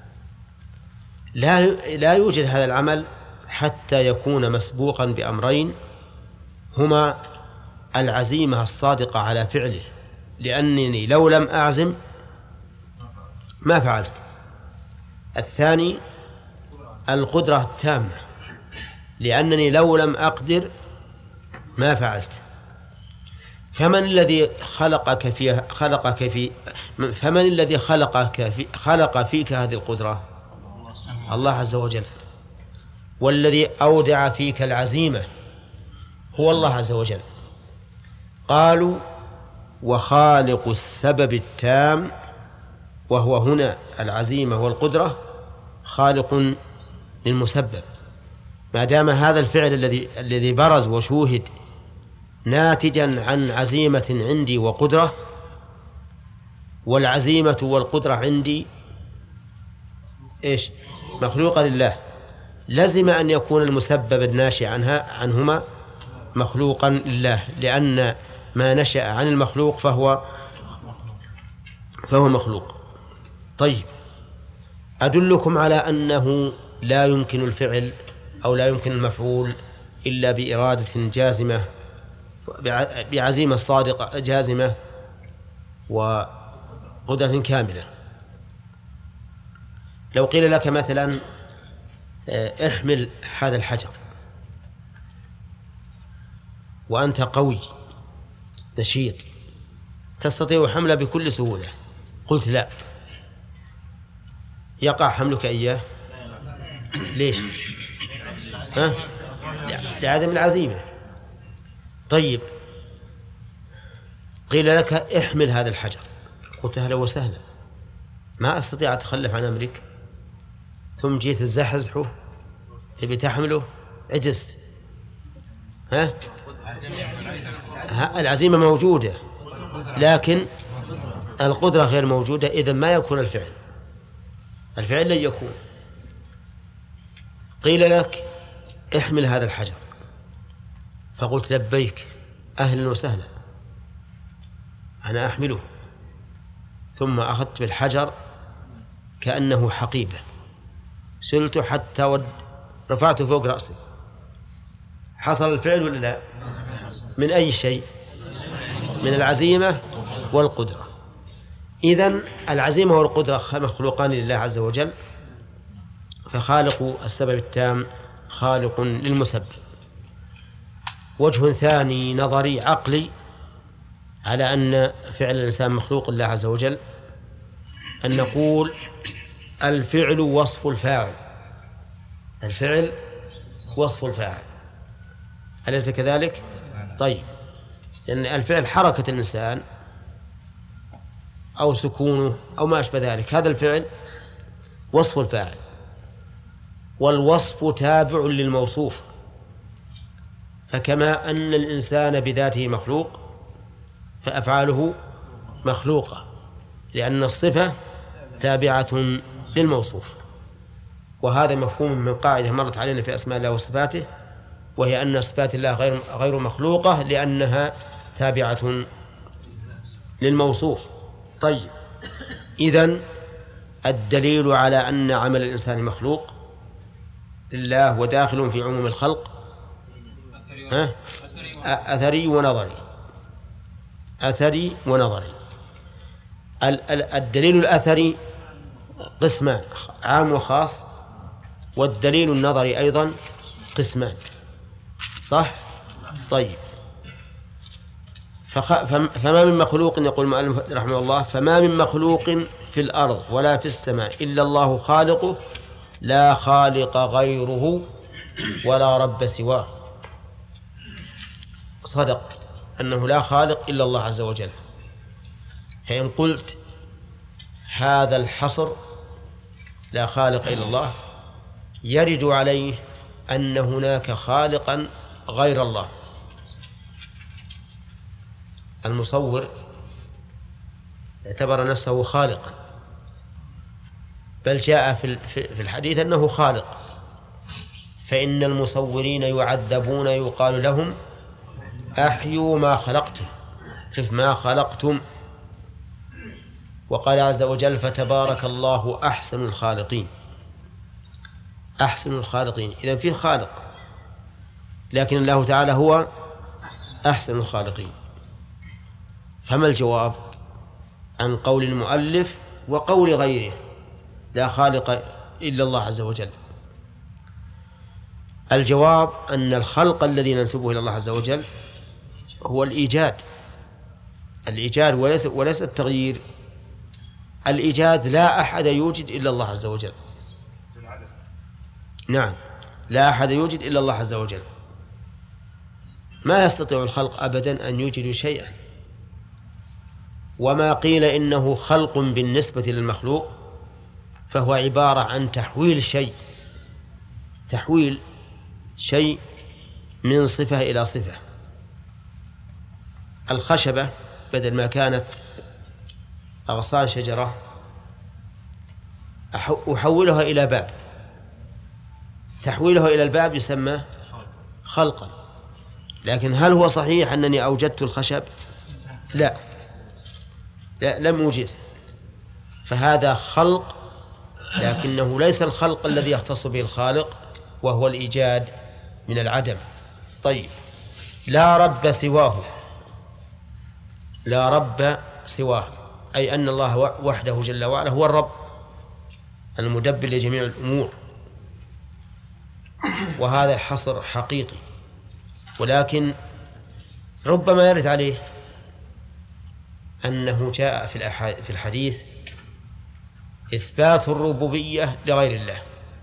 لا لا يوجد هذا العمل حتى يكون مسبوقا بأمرين هما العزيمة الصادقة على فعله، لأنني لو لم أعزم ما فعلت. الثاني القدرة التامة، لأنني لو لم أقدر ما فعلت. فمن الذي خلقك فيها خلقك في فمن الذي خلقك في خلق فيك هذه القدرة؟ الله عز وجل. والذي أودع فيك العزيمة هو الله عز وجل. قالوا وخالق السبب التام، وهو هنا العزيمة والقدرة، خالق للمسبب. ما دام هذا الفعل الذي الذي برز وشوهد ناتجا عن عزيمة عندي وقدرة، والعزيمة والقدرة عندي إيش؟ مخلوقة لله، لزم أن يكون المسبب الناشئ عنها عنهما مخلوقا لله، لأن ما نشأ عن المخلوق فهو فهو مخلوق. طيب، أدلكم على أنه لا يمكن الفعل أو لا يمكن المفعول إلا بإرادة جازمة، بعزيمة صادقة جازمة وقدرة كاملة. لو قيل لك مثلا احمل هذا الحجر وأنت قوي نشيط تستطيع حمله بكل سهولة، قلت لا، يقع حملك إياه. ليش؟ ها؟ لعدم العزيمة. طيب، قيل لك احمل هذا الحجر، قلت هلا وسهلا، ما أستطيع أتخلف عن أمرك، ثم جيت الزحزحه تبي تحمله عجزت. ها؟ العزيمة موجودة لكن القدرة غير موجودة، إذن ما يكون الفعل الفعل لن يكون. قيل لك احمل هذا الحجر، فقلت لبيك أهلا وسهلا، أنا أحمله، ثم أخذت بالحجر كأنه حقيبة، سلته حتى ود رفعته فوق رأسي، حصل الفعل ولا لا؟ من أي شيء؟ من العزيمة والقدرة. إذن العزيمة والقدرة مخلوقان لله عز وجل، فخالق السبب التام خالق للمسبب. وجه ثاني نظري عقلي على أن فعل الإنسان مخلوق لله عز وجل، أن نقول الفعل وصف الفاعل، الفعل وصف الفاعل، أليس كذلك؟ طيب، لأن الفعل حركة الإنسان أو سكونه أو ما أشبه ذلك، هذا الفعل وصف الفاعل، والوصف تابع للموصوف. فكما أن الإنسان بذاته مخلوق فأفعاله مخلوقة، لأن الصفة تابعة للموصوف. وهذا مفهوم من قاعدة مرت علينا في أسماء الله وصفاته، وهي أن صفات الله غير غير مخلوقة لأنها تابعة للموصوف. طيب، إذن الدليل على أن عمل الإنسان مخلوق لله وداخل في عموم الخلق ها؟ أثري ونظري، أثري ونظري. الدليل الأثري قسمان، عام وخاص، والدليل النظري أيضا قسمان، صح؟ طيب، فخ... فما من مخلوق، يقول المؤلف رحمه الله، فما من مخلوق في الأرض ولا في السماء إلا الله خالقه، لا خالق غيره ولا رب سواه. صدق أنه لا خالق إلا الله عز وجل. فإن قلت هذا الحصر لا خالق إلا الله يرد عليه أن هناك خالقا غير الله. المصور اعتبر نفسه خالقا، بل جاء في الحديث أنه خالق، فإن المصورين يعذبون يقال لهم أحيوا ما خلقتم، شوف ما خلقتم. وقال عز وجل فتبارك الله أحسن الخالقين، أحسن الخالقين، إذن فيه خالق، لكن الله تعالى هو أحسن الخالقين. فما الجواب عن قول المؤلف وقول غيره لا خالق إلا الله عز وجل؟ الجواب أن الخلق الذي ننسبه إلى الله عز وجل هو الإيجاد، الإيجاد وليس, وليس التغيير. الإيجاد لا أحد يوجد إلا الله عز وجل، نعم، لا أحد يوجد إلا الله عز وجل، ما يستطيع الخلق أبدا أن يوجدوا شيئا. وما قيل إنه خلق بالنسبة للمخلوق فهو عبارة عن تحويل شيء تحويل شيء من صفة إلى صفة. الخشبة بدل ما كانت أغصان شجرة أحولها إلى باب، تحويلها إلى الباب يسمى خلقا. لكن هل هو صحيح أنني أوجدت الخشب؟ لا, لا لم أوجده، فهذا خلق، لكنه ليس الخلق الذي يختص به الخالق وهو الإيجاد من العدم. طيب، لا رب سواه، لا رب سواه أي أن الله وحده جل وعلا هو الرب المدبر لجميع الأمور، وهذا حصر حقيقي. ولكن ربما يرد عليه أنه جاء في الحديث إثبات الربوبية لغير الله،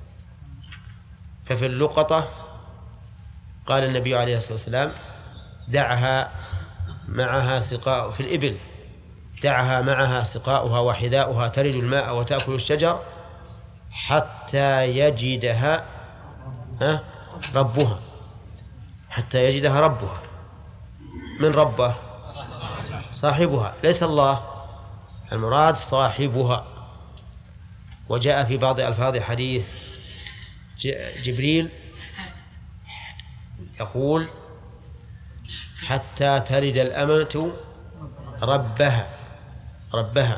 ففي اللقطة قال النبي عليه الصلاة والسلام دعها معها سقاء في الإبل، دعها معها سقاؤها وحذاؤها ترد الماء وتأكل الشجر حتى يجدها ها ربها، حتى يجدها ربها. من ربه؟ صاحبها، ليس الله، المراد صاحبها. وجاء في بعض ألفاظ حديث جبريل يقول حتى تلد الأمة ربها ربها.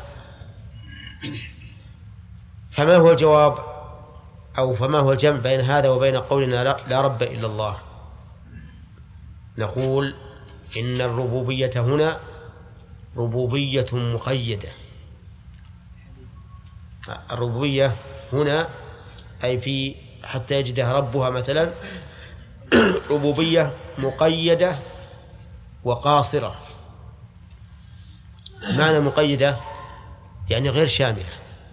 فما هو الجواب أو فما هو الجمع بين هذا وبين قولنا لا رب إلا الله؟ نقول إن الربوبية هنا ربوبية مقيدة. الربوبية هنا أي في حتى يجدها ربها مثلا ربوبية مقيدة وقاصرة. معنى مقيدة يعني غير شاملة.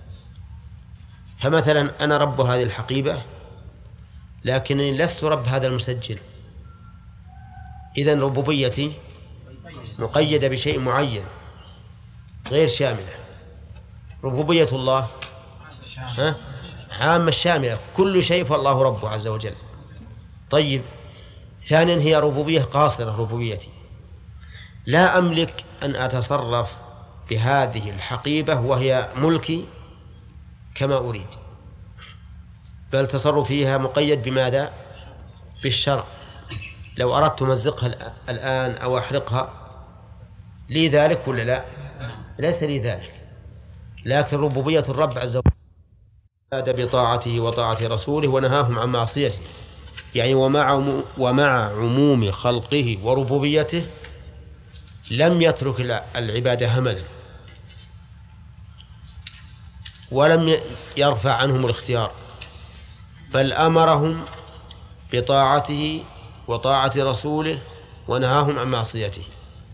فمثلا أنا رب هذه الحقيبة لكنني لست رب هذا المسجل، إذن ربوبيتي مقيدة بشيء معين غير شاملة. ربوبية الله ها؟ عامة شاملة، كل شيء فالله ربه عز وجل. طيب، ثانيا هي ربوبية قاصرة، ربوبيتي لا أملك أن أتصرف بهذه الحقيبة وهي ملكي كما أريد، بل تصرف فيها مقيد بماذا؟ بالشرع. لو أردت مزقها الآن أو أحرقها لي ذلك ولا لا؟ ليس لي ذلك. لكن ربوبية الرب عز وجل هذا بطاعته وطاعة رسوله ونهاهم عن معصيته، يعني ومع ومع عموم خلقه وربوبيته لم يترك العبادة هملا، ولم يرفع عنهم الاختيار، بل أمرهم بطاعته وطاعة رسوله ونهاهم عن معصيته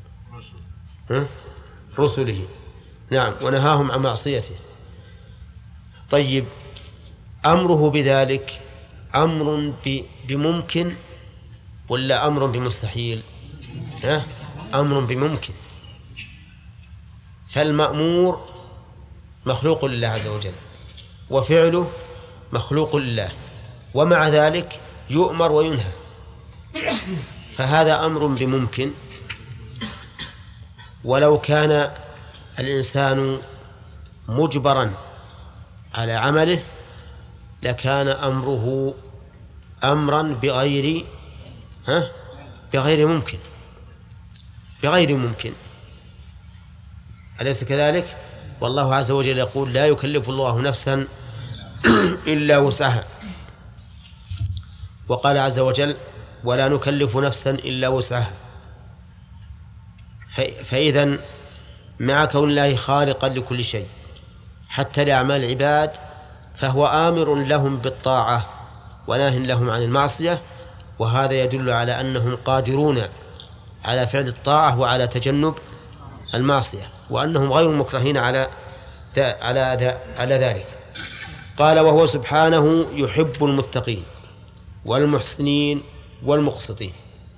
رسله. نعم، ونهاهم عن معصيته. طيب، أمره بذلك أمر بممكن ولا أمر بمستحيل؟ ها؟ أمر بممكن. فالمأمور مخلوق لله عز وجل وفعله مخلوق لله، ومع ذلك يؤمر وينهى، فهذا أمر بممكن. ولو كان الإنسان مجبرا على عمله لكان أمره أمرا بغير ها بغير ممكن بغير ممكن أليس كذلك؟ والله عز وجل يقول لا يكلف الله نفسا إلا وسعها، وقال عز وجل ولا نكلف نفسا إلا وسعها. فإذن مع كون الله خالقا لكل شيء حتى لأعمال العباد فهو آمر لهم بالطاعة وناه لهم عن المعصية، وهذا يدل على أنهم قادرون على فعل الطاعة وعلى تجنب المعصية، وأنهم غير مكرهين على على على ذلك. قال وهو سبحانه يحب المتقين والمحسنين والمقسطين.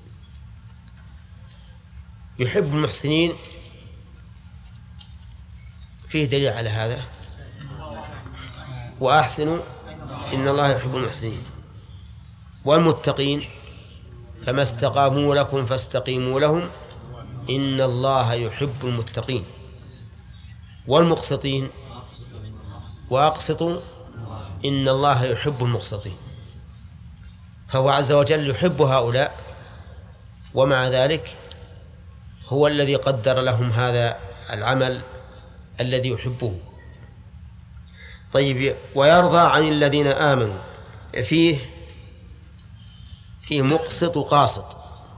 يحب المحسنين فيه دليل على هذا، وأحسنوا إن الله يحب المحسنين. والمتقين فما استقاموا لكم فاستقيموا لهم إن الله يحب المتقين. والمقسطين وأقسطوا إن الله يحب المقسطين. فهو عز وجل يحب هؤلاء، ومع ذلك هو الذي قدر لهم هذا العمل الذي يحبه. طيب، ويرضى عن الذين آمنوا، فيه فيه مقسط وقاسط،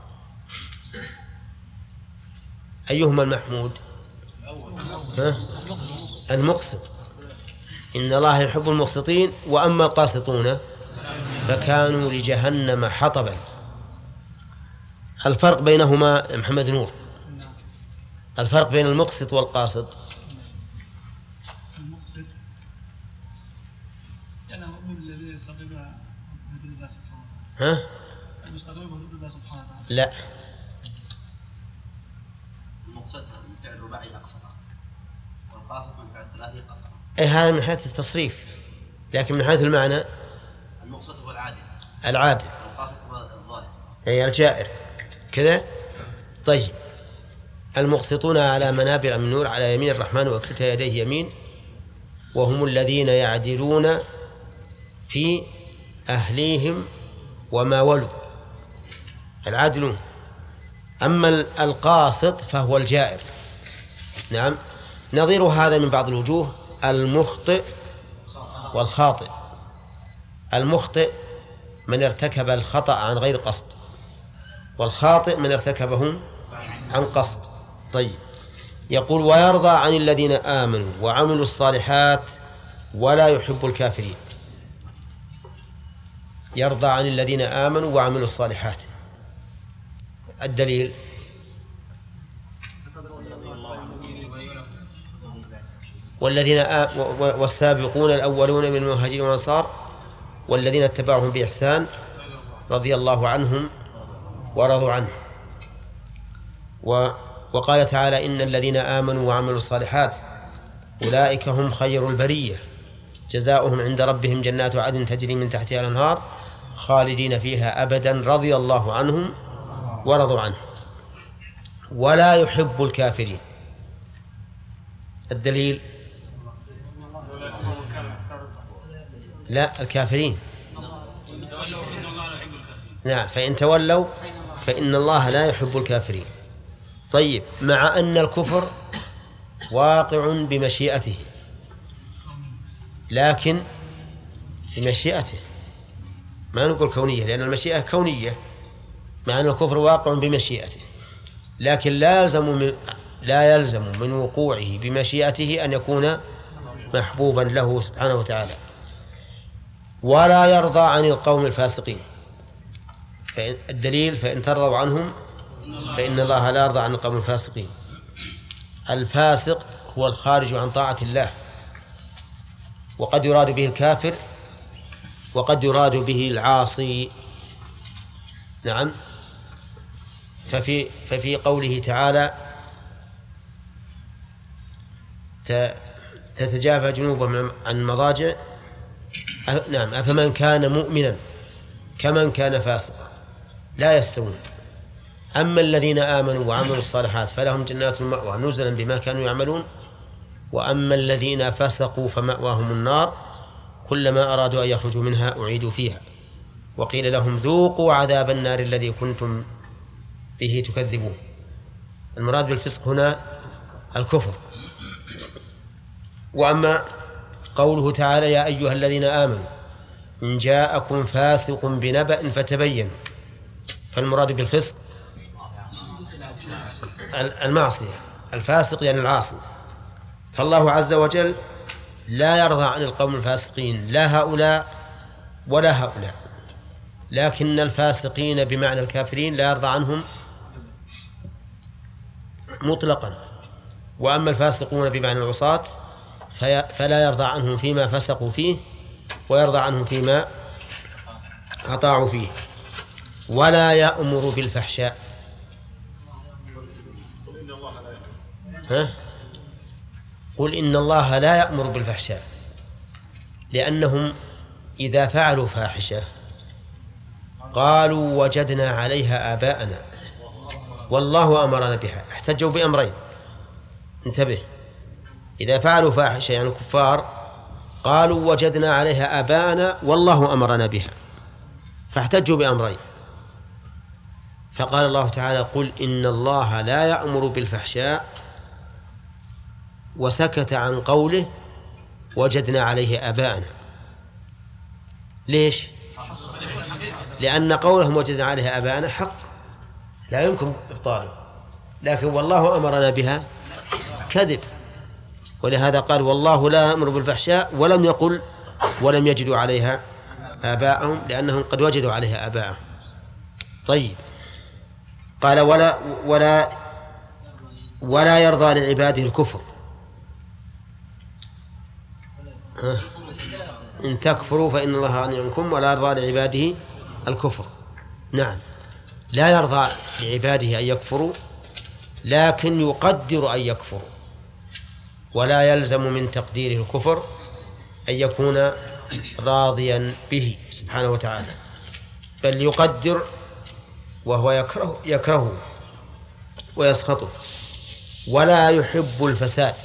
أيهما المحمود؟ ها؟ المقسط، إن الله يحب المقسطين. وأما القاسطون فكانوا لجهنم حطبا. الفرق بينهما محمد نور، الفرق بين المقسط والقاسط. المقسط يعني المؤمن الذي يستقيم بحدود الله سبحانه وتعالى. ها؟ يستقيم بحدود الله سبحانه وتعالى. لا، المقسط من فعل رباعي أقسط، والقاسط من فعل ثلاثي قسط. أي هذا من حيث التصريف، لكن من حيث المعنى المقسط هو العادل، العادل، والقاسط هو الظالم، أي الجائر كذا. طيب، المقسطون على منابر من نور على يمين الرحمن وكلتا يديه يمين، وهم الذين يعدلون في أهليهم وما ولوا، العادلون. أما القاسط فهو الجائر. نعم، نظير هذا من بعض الوجوه المخطئ والخاطئ. المخطئ من ارتكب الخطأ عن غير قصد، والخاطئ من ارتكبه عن قصد. طيب، يقول ويرضى عن الذين آمنوا وعملوا الصالحات ولا يحب الكافرين. يرضى عن الذين آمنوا وعملوا الصالحات، الدليل والذين آ... والسابقون الأولون من المهاجرين والأنصار والذين اتبعهم بإحسان رضي الله عنهم ورضوا عنه. و... وقال تعالى إن الذين آمنوا وعملوا الصالحات أولئك هم خير البرية جزاؤهم عند ربهم جنات عدن تجري من تحتها الأنهار خالدين فيها أبدا رضي الله عنهم ورضوا عنه. ولا يحب الكافرين، الدليل لا الكافرين. نعم، فإن تولوا فإن الله لا يحب الكافرين. طيب، مع أن الكفر واقع بمشيئته، لكن بمشيئته، ما نقول كونية لأن المشيئة كونية، مع أن الكفر واقع بمشيئته، لكن لا يلزم من لا يلزم من وقوعه بمشيئته أن يكون محبوبا له سبحانه وتعالى. ولا يرضى عن القوم الفاسقين، فإن الدليل فإن ترضوا عنهم فإن الله لا يرضى عن القوم الفاسقين. الفاسق هو الخارج عن طاعة الله، وقد يراد به الكافر وقد يراد به العاصي. نعم، ففي ففي قوله تعالى تتجافى جنوبهم عن المضاجع، نعم، أفمن كان مؤمنا كمن كان فاسقا لا يستوون. أما الذين آمنوا وعملوا الصالحات فلهم جنات المأوى نزلا بما كانوا يعملون، وأما الذين فسقوا فمأواهم النار كلما أرادوا أن يخرجوا منها أعيدوا فيها وقيل لهم ذوقوا عذاب النار الذي كنتم به تكذبون. المراد بالفسق هنا الكفر. وأما قوله تعالى يا أيها الذين آمنوا إن جاءكم فاسق بنبأ فتبينوا، فالمراد بالفسق المعصية، الفاسق يعني العاصي. فالله عز وجل لا يرضى عن القوم الفاسقين، لا هؤلاء ولا هؤلاء، لكن الفاسقين بمعنى الكافرين لا يرضى عنهم مطلقا. وأما الفاسقون بمعنى العصاة فلا يرضى عنهم فيما فسقوا فيه ويرضى عنهم فيما أطاعوا فيه. ولا يأمر بالفحشاء. ها؟ قل إن الله لا يأمر بالفحشاء، لأنهم إذا فعلوا فاحشة قالوا وجدنا عليها آباءنا والله أمرنا بها، احتجوا بأمرين. انتبه، إذا فعلوا فاحشة يعني الكفار قالوا وجدنا عليها آباءنا والله أمرنا بها، فاحتجوا بأمرين. فقال الله تعالى قل إن الله لا يأمر بالفحشاء، وسكت عن قوله وجدنا عليه آباءنا. ليش؟ لأن قولهم وجدنا عليها آباءنا حق لا يمكن إبطاله، لكن والله أمرنا بها كذب، ولهذا قال والله لا يأمر بالفحشاء، ولم يقل ولم يجدوا عليها آباءهم، لأنهم قد وجدوا عليها آباءهم. طيب، قال ولا ولا ولا يرضى لعباده الكفر. ها؟ إن تكفروا فإن الله غني عنكم ولا يرضى لعباده الكفر. نعم، لا يرضى لعباده أن يكفروا، لكن يقدر أن يكفروا، ولا يلزم من تقديره الكفر أن يكون راضيا به سبحانه وتعالى، بل يقدر وهو يكره يكرهه ويسخطه. ولا يحب الفساد.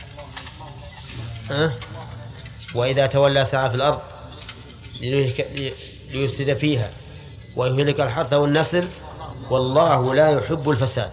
أه؟ وإذا تولى سعى في الأرض ليفسد فيها ويهلك الحرث والنسل والله لا يحب الفساد.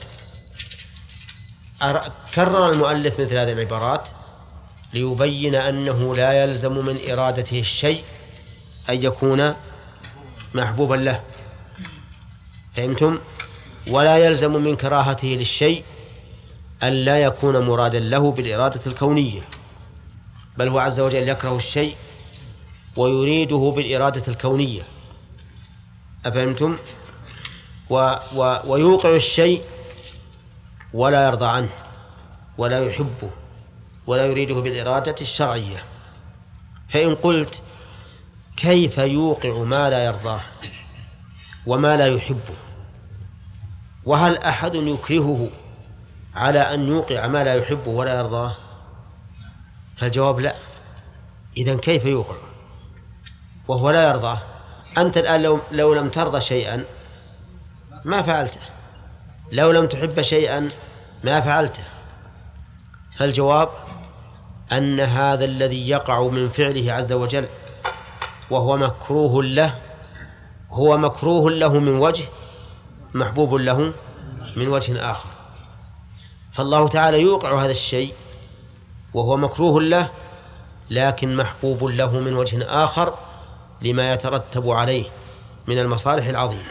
كرر المؤلف مثل هذه العبارات ليبين أنه لا يلزم من إرادته الشيء أن يكون محبوبا له. فهمتم؟ ولا يلزم من كراهته للشيء أن لا يكون مرادا له بالإرادة الكونية، بل هو عز وجل يكره الشيء ويريده بالإرادة الكونية. أفهمتم؟ و و ويوقع الشيء ولا يرضى عنه ولا يحبه ولا يريده بالإرادة الشرعية. فإن قلت كيف يوقع ما لا يرضاه وما لا يحبه، وهل أحد يكرهه على أن يوقع ما لا يحبه ولا يرضاه؟ فالجواب لا. إذن كيف يوقع وهو لا يرضاه؟ أنت الآن لو, لو لم ترضى شيئا ما فعلته، لو لم تحب شيئا ما فعلته. فالجواب أن هذا الذي يقع من فعله عز وجل وهو مكروه له هو مكروه له من وجه، محبوب له من وجه آخر. فالله تعالى يوقع هذا الشيء وهو مكروه له لكن محبوب له من وجه آخر لما يترتب عليه من المصالح العظيمة.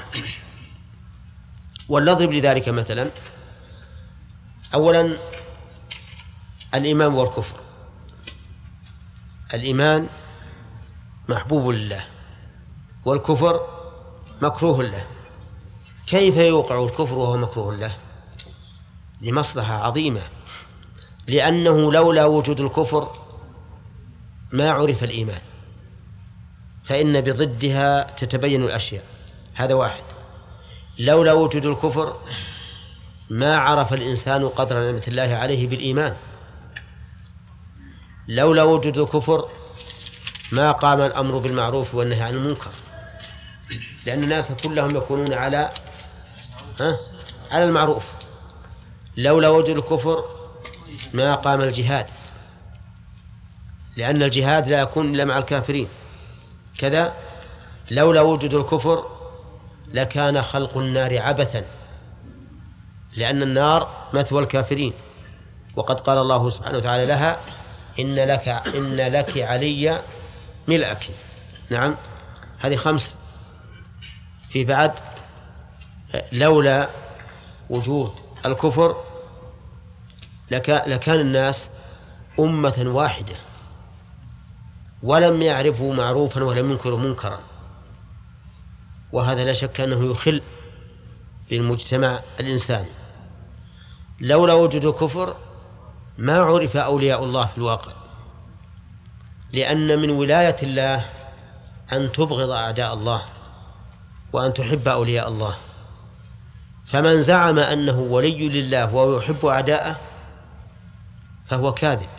ولنضرب لذلك مثلا. أولا الإيمان والكفر. الإيمان محبوب لله والكفر مكروه له. كيف يوقع الكفر وهو مكروه له؟ لمصلحة عظيمة، لأنه لولا وجود الكفر ما عرف الإيمان، فإن بضدها تتبين الأشياء. هذا واحد. لولا وجود الكفر ما عرف الإنسان قدر نعمة الله عليه بالإيمان. لولا وجود الكفر ما قام الأمر بالمعروف والنهي عن المنكر، لأن الناس كلهم يكونون على ها على المعروف. لولا وجود الكفر ما قام الجهاد، لأن الجهاد لا يكون إلا مع الكافرين. كذا لولا وجود الكفر لكان خلق النار عبثا، لأن النار مثوى الكافرين، وقد قال الله سبحانه وتعالى لها إن لك, إن لك علي ملأك. نعم، هذه خمس. في بعد لولا وجود الكفر لكان الناس أمة واحدة ولم يعرفوا معروفا ولم ينكروا منكرا، وهذا لا شك أنه يخل بالمجتمع الإنساني. لولا وجود الكفر ما عرف أولياء الله في الواقع، لأن من ولاية الله أن تبغض أعداء الله وأن تحب أولياء الله. فمن زعم أنه ولي لله ويحب أعداءه فهو كاذب.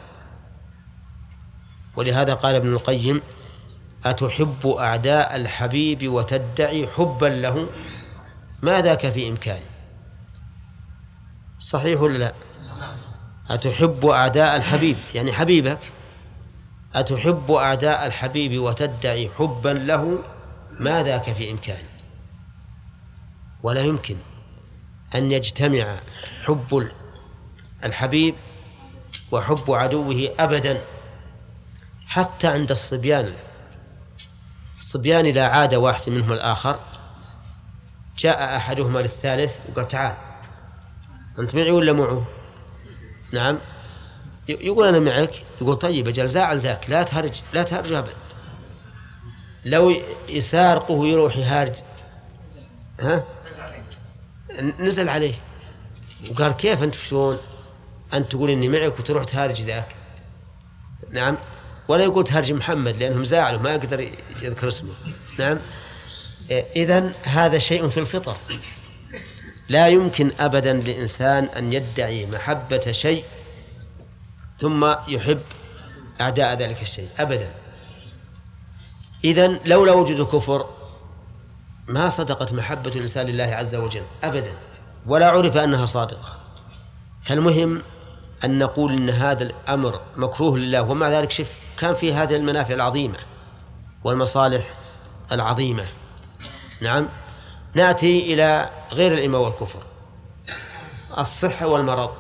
ولهذا قال ابن القيم: أتحب أعداء الحبيب وتدعي حبا له ما ذاك في إمكاني. صحيح ولا لا؟ أتحب أعداء الحبيب يعني حبيبك، أتحب أعداء الحبيب وتدعي حبا له ما ذاك في إمكاني. ولا يمكن أن يجتمع حب الحبيب وحب عدوه أبدا، حتى عند الصبيان. الصبيان إذا عاد واحد منهم الآخر جاء أحدهما للثالث وقال: تعال أنت معي ولا معه؟ نعم. يقول: أنا معك. يقول: طيب أجل زاعل ذاك، لا تهرج لا تهرج أبدا. لو يسارقه يروح يهارج، ها نزل عليه وقال: كيف أنت شلون أنت تقول إني معك وتروح تهارج ذاك؟ نعم. ولا يقول تهرج محمد لأنهم زاعلوا ما يقدر يذكر اسمه. نعم. إذن هذا شيء في الفطر. لا يمكن أبدا لإنسان أن يدعي محبة شيء ثم يحب أعداء ذلك الشيء أبدا. إذن لولا وجود كفر ما صدقت محبة الإنسان لله عز وجل أبدا، ولا عرف أنها صادقة. فالمهم أن نقول إن هذا الأمر مكروه لله، ومع ذلك شف كان في هذه المنافع العظيمة والمصالح العظيمة. نعم. نأتي إلى غير الإيمان والكفر، الصحة والمرض.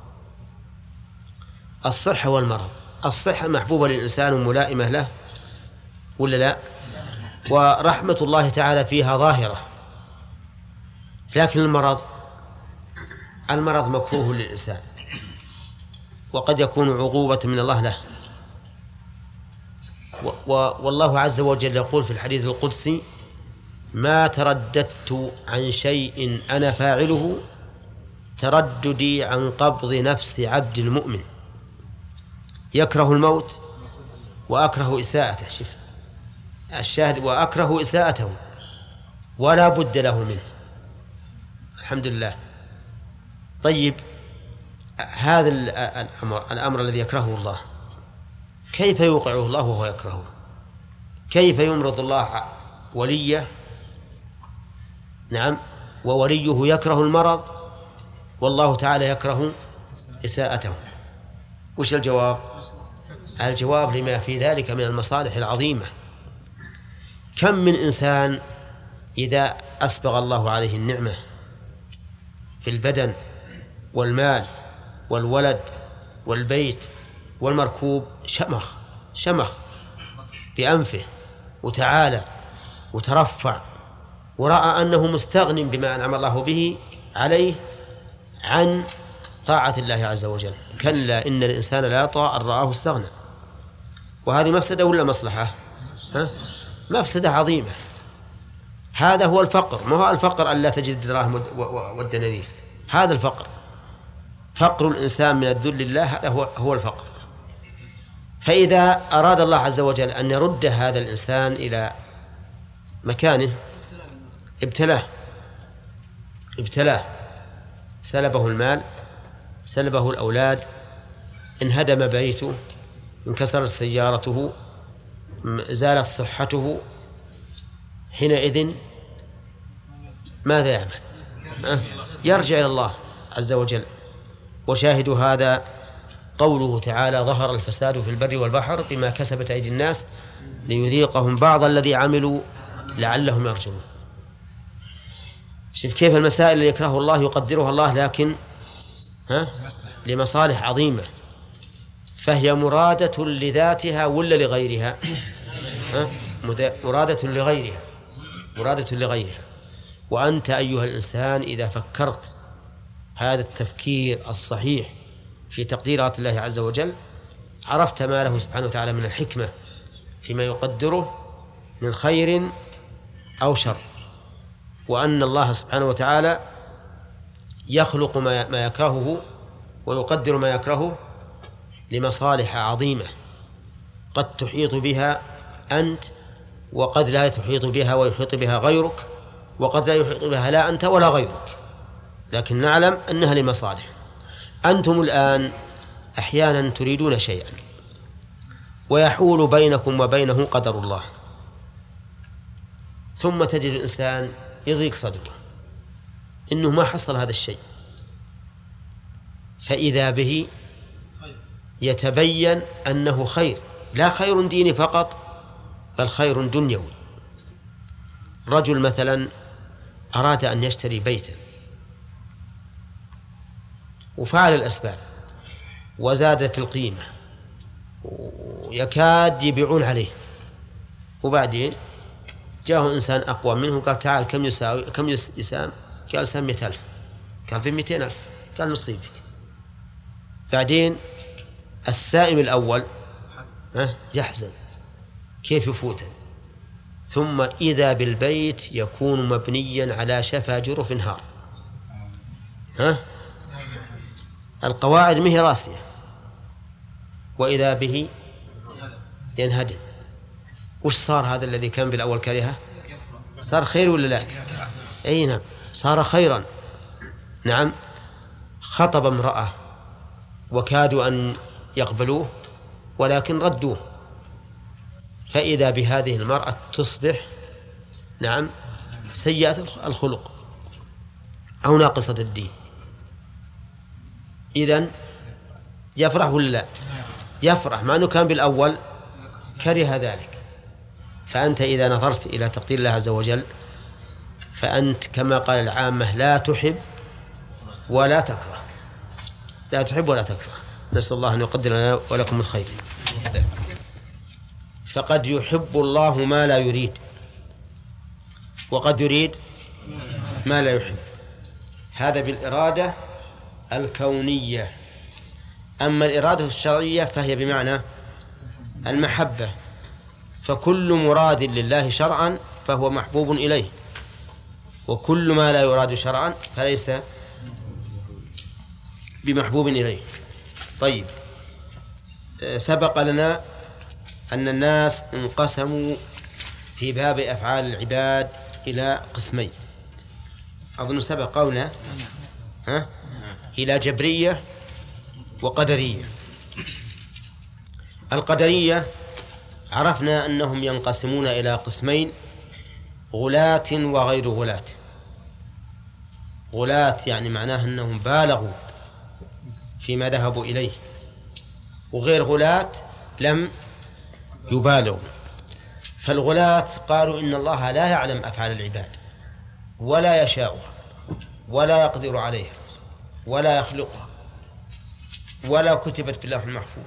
الصحة والمرض، الصحة محبوبة للإنسان وملائمة له ولا لا؟ ورحمة الله تعالى فيها ظاهرة. لكن المرض المرض مكروه للإنسان، وقد يكون عقوبة من الله له. والله عز وجل يقول في الحديث القدسي: ما ترددت عن شيء أنا فاعله ترددي عن قبض نفس عبد المؤمن. يكره الموت وأكره إساءته. شوف الشاهد: وأكره إساءته ولا بد له منه. الحمد لله. طيب هذا الأمر, الأمر الذي يكرهه الله كيف يوقعه الله وهو يكرهه؟ كيف يمرض الله وليه؟ نعم. ووليه يكره المرض والله تعالى يكره إساءته. وش الجواب؟ الجواب لما في ذلك من المصالح العظيمة. كم من إنسان إذا أسبغ الله عليه النعمة في البدن والمال والولد والبيت والمركوب شمخ شمخ بأنفه وتعالى وترفع ورأى أنه مستغن بما أنعم الله به عليه عن طاعة الله عز وجل. كلا إن الإنسان لا يطغى أن رآه استغنى. وهذه مفسدة ولا مصلحة؟ ها؟ مفسدة عظيمة. هذا هو الفقر. ما هو الفقر أن لا تجد الدراهم والدنانير، هذا الفقر. فقر الإنسان من الذل لله هذا هو هو الفقر. فإذا أراد الله عز وجل أن يرد هذا الإنسان إلى مكانه ابتلاه ابتلاه سلبه المال، سلبه الأولاد، انهدم بيته، انكسرت سيارته، زالت صحته. حينئذ ماذا يعمل؟ أه؟ يرجع إلى الله عز وجل. وشاهد هذا قوله تعالى: ظهر الفساد في البر والبحر بما كسبت أيدي الناس ليذيقهم بعض الذي عملوا لعلهم يرجعون. شوف كيف المسائل اللي يكره الله يقدرها الله، لكن ها لمصالح عظيمة. فهي مرادة لذاتها ولا لغيرها؟ ها؟ مرادة لغيرها مرادة لغيرها. وأنت أيها الإنسان إذا فكرت هذا التفكير الصحيح في تقديرات الله عز وجل عرفت ما له سبحانه وتعالى من الحكمة فيما يقدره من خير أو شر، وأن الله سبحانه وتعالى يخلق ما يكرهه ويقدر ما يكرهه لمصالح عظيمة قد تحيط بها أنت وقد لا تحيط بها ويحيط بها غيرك، وقد لا يحيط بها لا أنت ولا غيرك، لكن نعلم أنها لمصالح. أنتم الآن أحيانا تريدون شيئا ويحول بينكم وبينه قدر الله، ثم تجد الإنسان يضيق صدره إنه ما حصل هذا الشيء، فإذا به يتبين أنه خير، لا خير ديني فقط بل خير دنيوي. رجل مثلا أراد أن يشتري بيتا وفعل الأسباب وزادت القيمة ويكاد يبيعون عليه، وبعدين جاءه إنسان أقوى منه قال تعال كم يساوي كم يسام؟ قال سام مئة ألف. قال في مئتين ألف. قال نصيبك. بعدين السائم الأول يحزن كيف يفوته، ثم إذا بالبيت يكون مبنيا على شفا جرف نهار، ها القواعد مهي راسية، وإذا به ينهدم. وش صار هذا الذي كان بالأول كرهه؟ صار خير ولا لا؟ أي نعم صار خيرا. نعم خطب امرأة وكادوا أن يقبلوه ولكن ردوه، فإذا بهذه المرأة تصبح نعم سيئة الخلق أو ناقصة الدين. إذن يفرح ولا لا؟ يفرح، مع أنه كان بالأول كره ذلك. فأنت إذا نظرت إلى تقدير الله عز وجل فأنت كما قال العامة لا تحب ولا تكره، لا تحب ولا تكره. نسأل الله أن يقدر لنا ولكم الخير. فقد يحب الله ما لا يريد، وقد يريد ما لا يحب، هذا بالإرادة الكونية. أما الإرادة الشرعية فهي بمعنى المحبة، فكل مراد لله شرعا فهو محبوب إليه، وكل ما لا يراد شرعا فليس بمحبوب إليه. طيب، سبق لنا أن الناس انقسموا في باب أفعال العباد إلى قسمين، أظن سبق قولنا ها؟ إلى جبرية وقدرية. القدرية عرفنا أنهم ينقسمون إلى قسمين: غلاة وغير غلاة. غلاة يعني معناه أنهم بالغوا فيما ذهبوا إليه، وغير غلاة لم يبالغوا. فالغلاة قالوا إن الله لا يعلم أفعال العباد ولا يشاءها ولا يقدر عليها ولا يخلقها ولا كتبت في اللوح المحفوظ.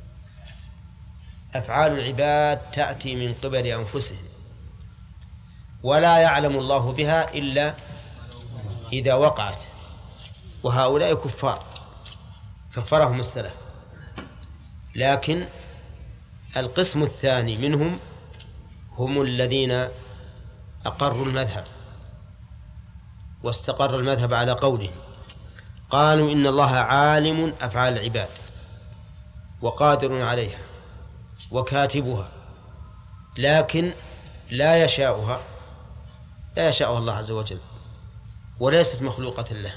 أفعال العباد تأتي من قبل أنفسهم ولا يعلم الله بها إلا إذا وقعت، وهؤلاء كفار كفرهم السلف. لكن القسم الثاني منهم هم الذين أقروا المذهب واستقر المذهب على قولهم، قالوا إن الله عالم أفعال العباد وقادر عليها وكاتبها، لكن لا يشاؤها لا يشاؤها الله عز وجل، وليست مخلوقة له،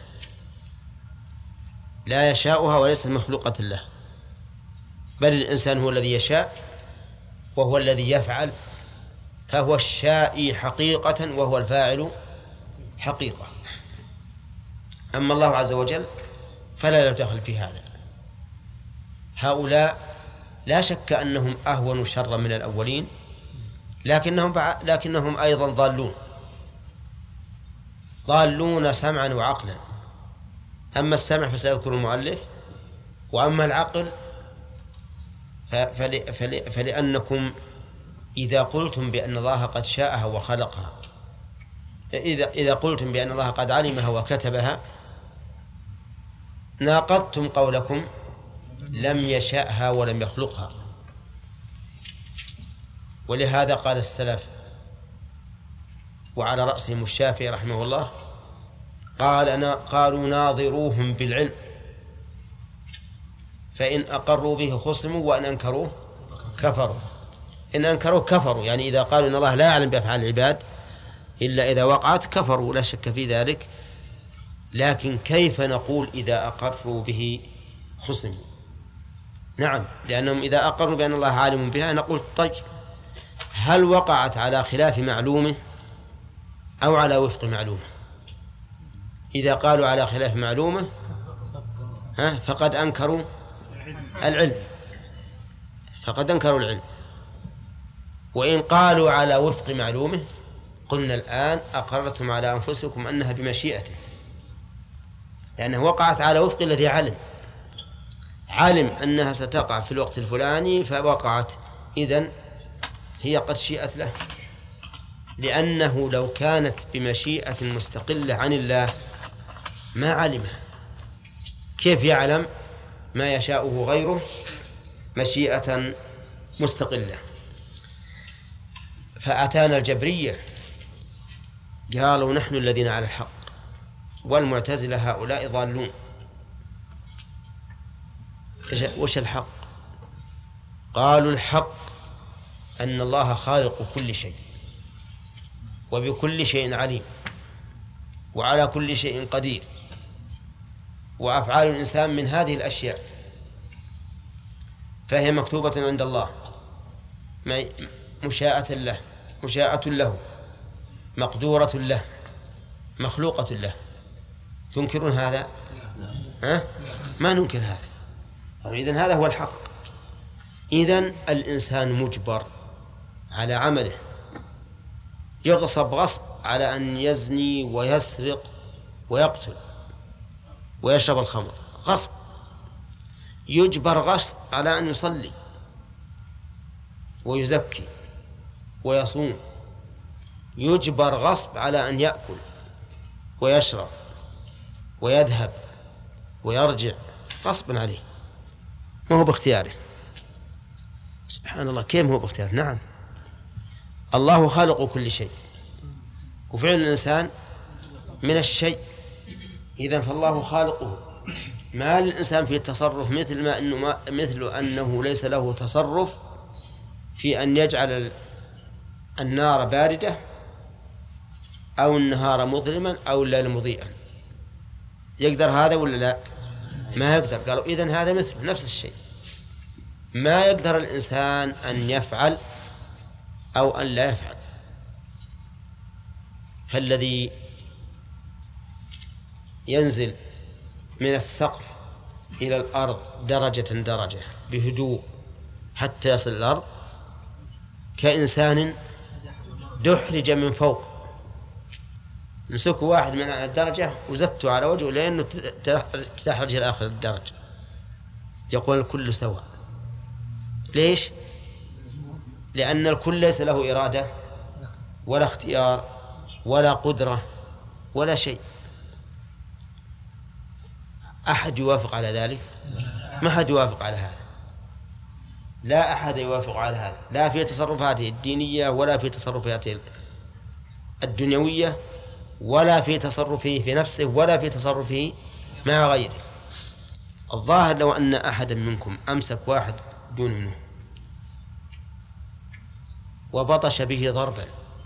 لا يشاؤها وليست مخلوقة له، بل الإنسان هو الذي يشاء وهو الذي يفعل، فهو الشائي حقيقة وهو الفاعل حقيقة. أما الله عز وجل فلا له دخل في هذا. هؤلاء لا شك أنهم أهون شرا من الأولين، لكنهم لكنهم أيضا ضالون ضالون سمعا وعقلا. أما السمع فسيذكر المؤلف، وأما العقل فل... فل... فلأنكم إذا قلتم بأن الله قد شاءها وخلقها، إذا إذا قلتم بأن الله قد علمها وكتبها، ناقضتم قولكم لم يشأها ولم يخلقها. ولهذا قال السلف وعلى رأسهم الشافعي رحمه الله، قال أنا قالوا ناظروهم بالعلم فإن أقروا به خصموا وإن أنكروه كفروا. إن أنكروا كفروا، يعني إذا قالوا إن الله لا يعلم بأفعال العباد إلا إذا وقعت كفروا، لا شك في ذلك. لكن كيف نقول إذا أقروا به خصموا؟ نعم، لأنهم إذا أقروا بأن الله عالم بها نقول طيب، هل وقعت على خلاف معلومه أو على وفق معلومه؟ إذا قالوا على خلاف معلومه ها فقد أنكروا العلم، فقد أنكروا العلم. وإن قالوا على وفق معلومه قلنا الآن أقررتم على أنفسكم أنها بمشيئته، لأنها وقعت على وفق الذي علم، علم أنها ستقع في الوقت الفلاني فوقعت، إذن هي قد شيئت له. لأنه لو كانت بمشيئة مستقلة عن الله ما علمها، كيف يعلم ما يشاءه غيره مشيئة مستقلة؟ فأتانا الجبرية قالوا نحن الذين على الحق، والمعتزلة هؤلاء ضالون. وش الحق؟ قالوا الحق أن الله خالق كل شيء وبكل شيء عليم وعلى كل شيء قدير، وأفعال الإنسان من هذه الأشياء فهي مكتوبة عند الله، مشاءة له مشاءة له مقدورة له مخلوقة له. تنكرون هذا؟ ها؟ ما ننكر هذا. إذن هذا هو الحق. إذن الإنسان مجبر على عمله، يغصب غصب على أن يزني ويسرق ويقتل ويشرب الخمر، غصب. يجبر غصب على أن يصلي ويزكي ويصوم، يجبر غصب على أن يأكل ويشرب ويذهب ويرجع، غصبا عليه، ما هو باختياره. سبحان الله، كيف هو باختياره؟ نعم، الله خالق كل شيء، وفعل الإنسان من الشيء، إذن فالله خالقه. ما للإنسان في التصرف مثل ما أنه ما مثل أنه ليس له تصرف في أن يجعل النار باردة أو النهار مظلما أو الليل مضيئا. يقدر هذا ولا لا؟ ما يقدر. قالوا إذن هذا مثل نفس الشيء، ما يقدر الإنسان أن يفعل أو أن لا يفعل. فالذي ينزل من السقف إلى الأرض درجة درجة بهدوء حتى يصل الأرض كإنسان دحرج من فوق، مسكوا واحد من الدرجة وزتوا على وجهه لأنه تحرج إلى آخر الدرجة. يقول الكل سواء. ليش؟ لأن الكل ليس له إرادة ولا اختيار ولا قدرة ولا شيء. أحد يوافق على ذلك؟ ما أحد يوافق على هذا، لا أحد يوافق على هذا، لا في تصرفاته الدينية ولا في تصرفاته الدنيوية ولا في تصرفه في نفسه ولا في تصرفه مع غيره. الظاهر لو أن أحدا منكم أمسك واحد دون منه وبطش به ضربا،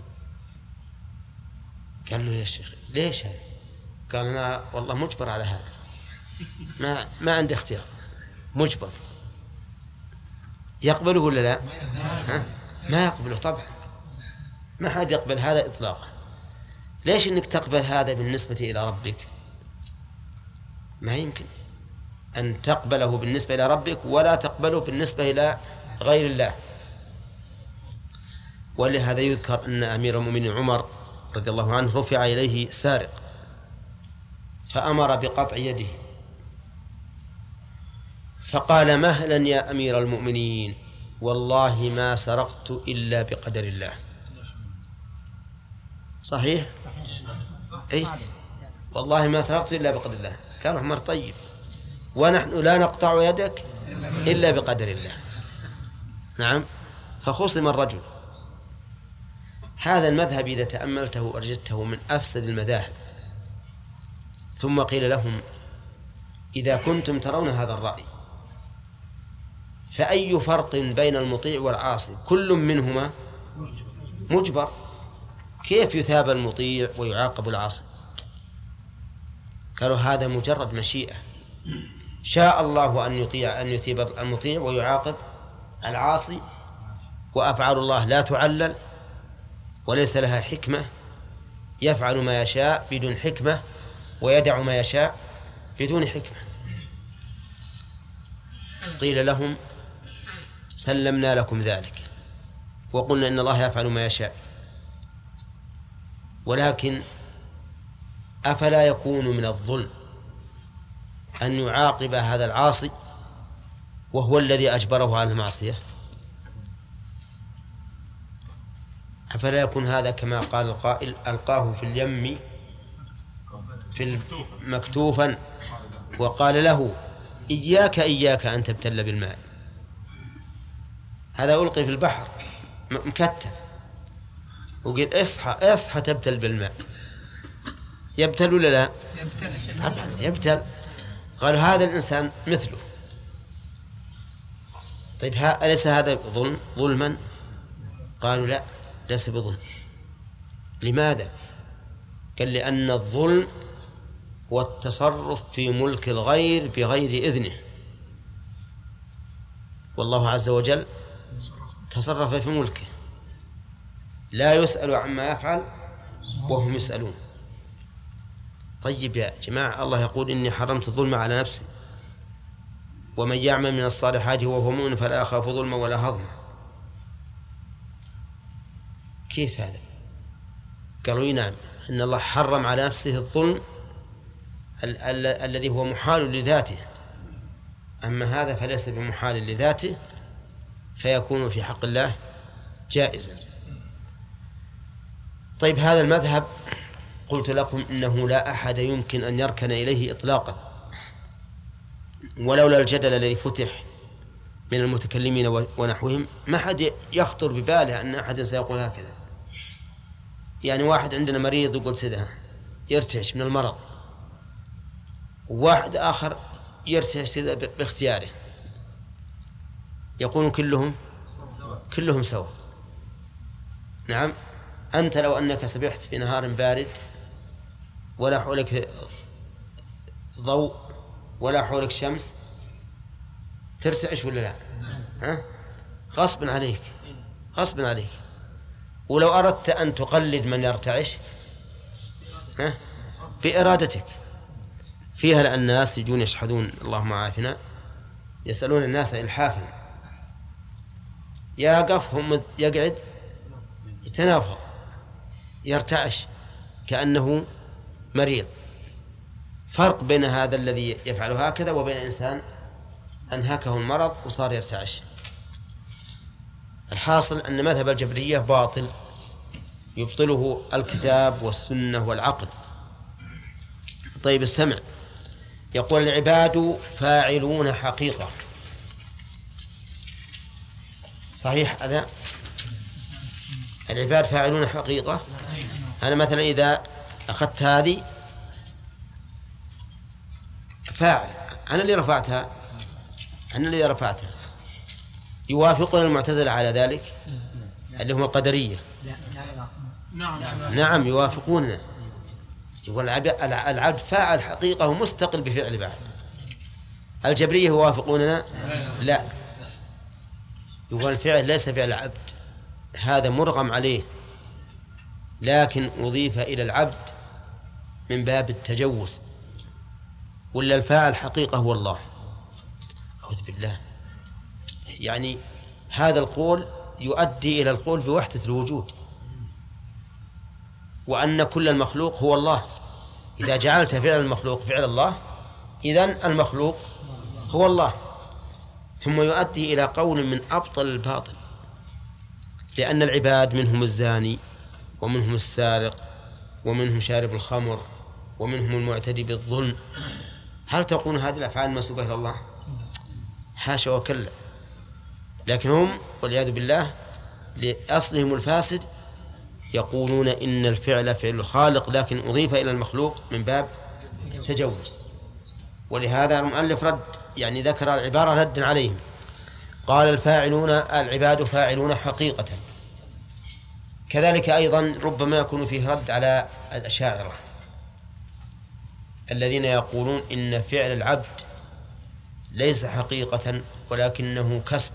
قال له يا شيخ ليش هذا؟ قال أنا والله مجبر على هذا، ما ما عندي اختيار، مجبر. يقبله ولا لا؟ ها؟ ما يقبله طبعا، ما حد يقبل هذا إطلاقا. ليش إنك تقبل هذا بالنسبة إلى ربك؟ ما يمكن أن تقبله بالنسبة إلى ربك ولا تقبله بالنسبة إلى غير الله. ولهذا يذكر أن أمير المؤمنين عمر رضي الله عنه رفع إليه سارق فأمر بقطع يده، فقال مهلا يا أمير المؤمنين، والله ما سرقت إلا بقدر الله. صحيح؟ أي والله ما سرقت إلا بقدر الله. كان عمر طيب، ونحن لا نقطع يدك إلا بقدر الله. نعم، فخصم الرجل. هذا المذهب إذا تأملته وأرجدته من أفسد المذاهب. ثم قيل لهم إذا كنتم ترون هذا الرأي فأي فرق بين المطيع والعاصي؟ كل منهما مجبر، كيف يثاب المطيع ويعاقب العاصي؟ قالوا هذا مجرد مشيئة، شاء الله أن يطيع أن يثيب المطيع ويعاقب العاصي، وأفعال الله لا تعلل وليس لها حكمة، يفعل ما يشاء بدون حكمة ويدع ما يشاء بدون حكمة. قيل لهم سلمنا لكم ذلك وقلنا إن الله يفعل ما يشاء، ولكن أفلا يكون من الظلم أن يعاقب هذا العاصي وهو الذي أجبره على المعصية؟ أفلا يكون هذا كما قال القائل ألقاه في اليم في مكتوفا وقال له إياك إياك أن تبتل بالماء؟ هذا ألقي في البحر مكتف وقال اصحى اصحى تبتل بالماء، يبتل ولا لا؟ طبعا يبتل. قال هذا الإنسان مثله. طيب أليس هذا ظلم ظلما؟ قالوا لا، ليس بظلم. لماذا؟ قال لأن الظلم هو التصرف في ملك الغير بغير إذنه، والله عز وجل تصرف في ملكه، لا يسأل عما يفعل وهم يسألون. طيب يا جماعة، الله يقول إني حرمت الظلم على نفسي ومن يعمل من الصالحات وهو مؤمن فلا يخاف ظلما ولا هضما. كيف هذا؟ قالوا نعم، إن الله حرم على نفسه الظلم ال- ال- الذي هو محال لذاته، أما هذا فليس بمحال لذاته فيكون في حق الله جائزا. طيب هذا المذهب قلت لكم إنه لا أحد يمكن أن يركن إليه إطلاقا، ولولا الجدل الذي فتح من المتكلمين ونحوهم ما حد يخطر بباله أن أحد سيقول هكذا. يعني واحد عندنا مريض يقول سيدها يرتعش من المرض، وواحد آخر يرتعش باختياره، يقولون كلهم كلهم سوا. نعم، أنت لو أنك سبحت في نهار بارد ولا حولك ضوء ولا حولك شمس ترتعش ولا لا؟ ها؟ غصب عليك غصب عليك. ولو أردت أن تقلد من يرتعش ها؟ بإرادتك. فيها لأن الناس يجون يشحذون، اللهم عافنا، يسألون الناس إلحافا، يقف هم يقعد يتنافض يرتعش كأنه مريض. فرق بين هذا الذي يفعل هكذا وبين إنسان أنهكه المرض وصار يرتعش. الحاصل أن مذهب الجبرية باطل يبطله الكتاب والسنة والعقل. طيب السمع، يقول العباد فاعلون حقيقة، صحيح هذا؟ العباد فاعلون حقيقة. أنا مثلا إذا أخذت هذه فاعل، أنا اللي رفعتها أنا اللي رفعتها يوافقون المعتزلة على ذلك اللي هم القدرية؟ نعم يوافقوننا. يقول العبد فاعل حقيقة ومستقل بفعل بعد. الجبرية يوافقوننا؟ لا، يقول الفعل ليس فعل العبد، هذا مرغم عليه لكن أضيف إلى العبد من باب التجوز، ولا الفاعل حقيقة هو الله. أعوذ بالله. يعني هذا القول يؤدي إلى القول بوحدة الوجود، وأن كل المخلوق هو الله. إذا جعلت فعل المخلوق فعل الله إذن المخلوق هو الله. ثم يؤدي إلى قول من أبطل الباطل، لأن العباد منهم الزاني ومنهم السارق ومنهم شارب الخمر ومنهم المعتدي بالظلم. هل تقول هذه الأفعال منسوبة إلى الله؟ حاشا وكلا. لكن هم والعياذ بالله لأصلهم الفاسد يقولون إن الفعل فعل الخالق لكن أضيف إلى المخلوق من باب تجوز. ولهذا المؤلف رد، يعني ذكر العبارة ردا عليهم. قال الفاعلون العباد فاعلون حقيقة. كذلك أيضا ربما يكون فيه رد على الأشاعرة الذين يقولون إن فعل العبد ليس حقيقة ولكنه كسب،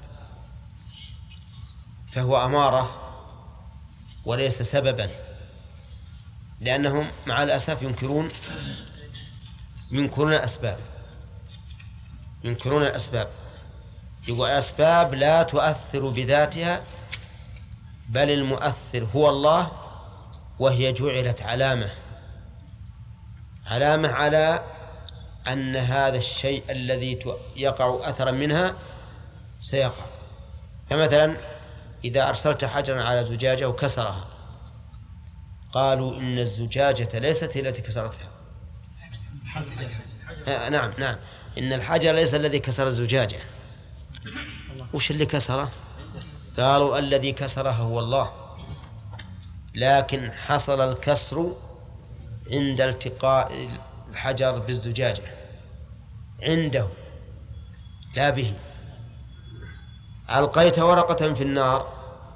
فهو أمارة وليس سببا، لأنهم مع الأسف ينكرون ينكرون الأسباب ينكرون الأسباب يقول الأسباب لا تؤثر بذاتها، بل المؤثر هو الله، وهي جعلت علامة علامة على أن هذا الشيء الذي يقع أثرا منها سيقع. فمثلا إذا أرسلت حجرا على زجاجة وكسرها، قالوا إن الزجاجة ليست هي التي كسرتها. آه نعم نعم إن الحجر ليس الذي كسر الزجاجة. وش اللي كسره؟ قالوا الذي كسرها هو الله، لكن حصل الكسر عند التقاء الحجر بالزجاجة، عنده لا به. ألقيت ورقة في النار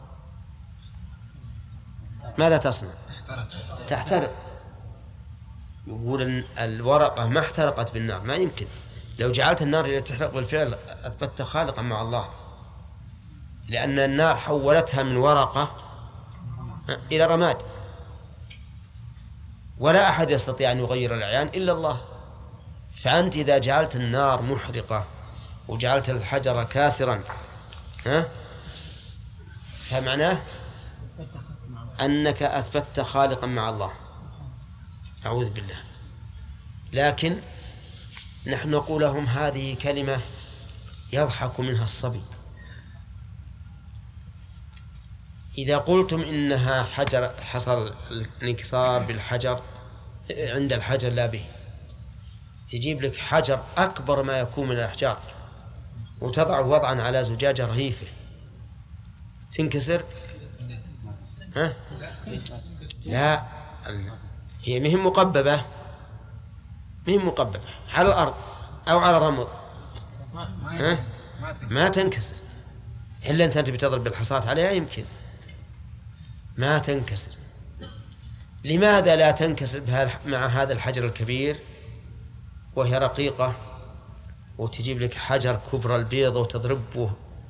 ماذا تصنع؟ تحترق. يقول أن الورقة ما احترقت بالنار، ما يمكن. لو جعلت النار إلى تحرق بالفعل أثبتت خالقا مع الله، لأن النار حولتها من ورقة إلى رماد، ولا أحد يستطيع أن يغير الأعيان إلا الله. فأنت إذا جعلت النار محرقة وجعلت الحجر كاسرا، ها، فمعناه أنك أثبتت خالقا مع الله، أعوذ بالله. لكن نحن نقول لهم هذه كلمة يضحك منها الصبي. إذا قلتم إنها حجر، حصل الانكسار بالحجر عند الحجر لا به، تجيب لك حجر أكبر ما يكون من الأحجار وتضعه وضعا على زجاجة رهيفة، تنكسر؟ ها؟ لا، هي مهم مقببة مهم مقببة على الأرض أو على الرمل، ها؟ ما تنكسر إلا أنت بتضرب بالحصاة عليها، يمكن ما تنكسر. لماذا لا تنكسر مع هذا الحجر الكبير وهي رقيقة، وتجيب لك حجر كبر البيض وتضربه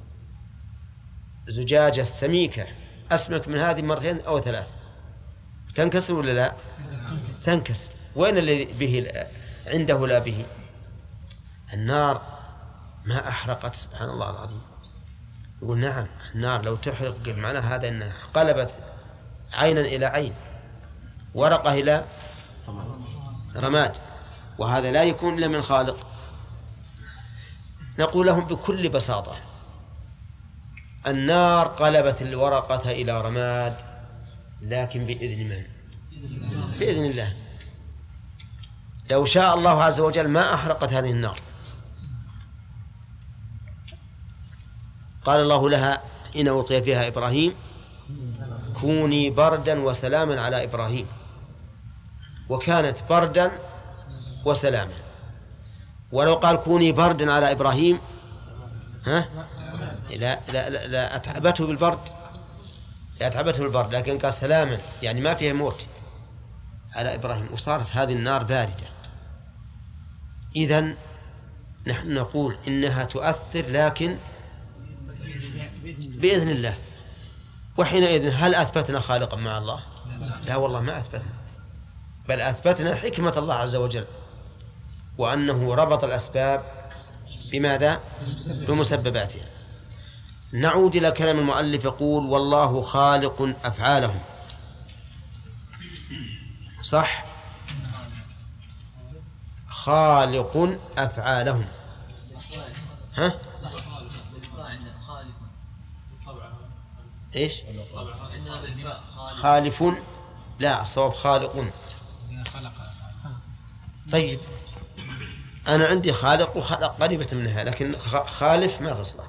زجاجة سميكة أسمك من هذه مرتين أو ثلاث، تنكسر ولا لا؟ تنكسر. وين الذي به عنده لا به؟ النار ما أحرقت، سبحان الله العظيم. يقول نعم النار لو تحرق معنى هذا أنها قلبت عينا إلى عين، ورقة إلى رماد، وهذا لا يكون إلا من خالق. نقول لهم بكل بساطة النار قلبت الورقة إلى رماد، لكن بإذن من؟ بإذن الله. لو شاء الله عز وجل ما أحرقت هذه النار. قال الله لها إن ألقي فيها إبراهيم كوني بردا وسلاما على إبراهيم، وكانت بردا وسلاما. ولو قال كوني بردا على إبراهيم، ها؟ لا, لا, لا, لا أتعبته بالبرد لا أتعبته بالبرد لكن قال سلاما يعني ما فيها موت على إبراهيم، وصارت هذه النار باردة. إذن نحن نقول إنها تؤثر لكن بإذن الله. وحينئذ هل أثبتنا خالقا مع الله؟ لا والله ما أثبتنا، بل أثبتنا حكمة الله عز وجل، وأنه ربط الأسباب بماذا؟ بمسبباتها. نعود إلى كلام المؤلف، يقول والله خالق أفعالهم. صح، خالق أفعالهم. ها؟ إيش؟ خالف، لا الصواب خالق. طيب أنا عندي خالق وخلق قريبة منها، لكن خالف ما تصلح.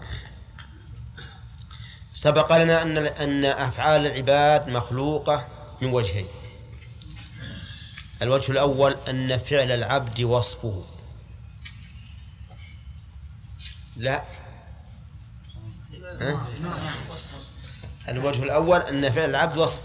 سبق لنا أن أن أفعال العباد مخلوقة من وجهين. الوجه الأول أن فعل العبد وصفه، لا أه؟ الوجه الأول أن فعل العبد وصف،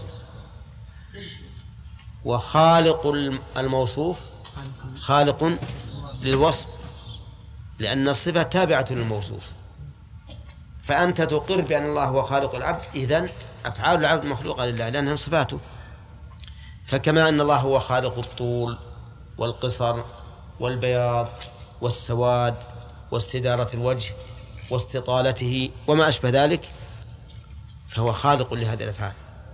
وخالق الموصوف خالق للوصف، لأن الصفة تابعة للموصوف. فأنت تقر بأن الله هو خالق العبد، إذن أفعال العبد مخلوقة لله لأنها صفاته. فكما أن الله هو خالق الطول والقصر والبياض والسواد واستدارة الوجه واستطالته وما أشبه ذلك، فهو خالق لهذه الأفعال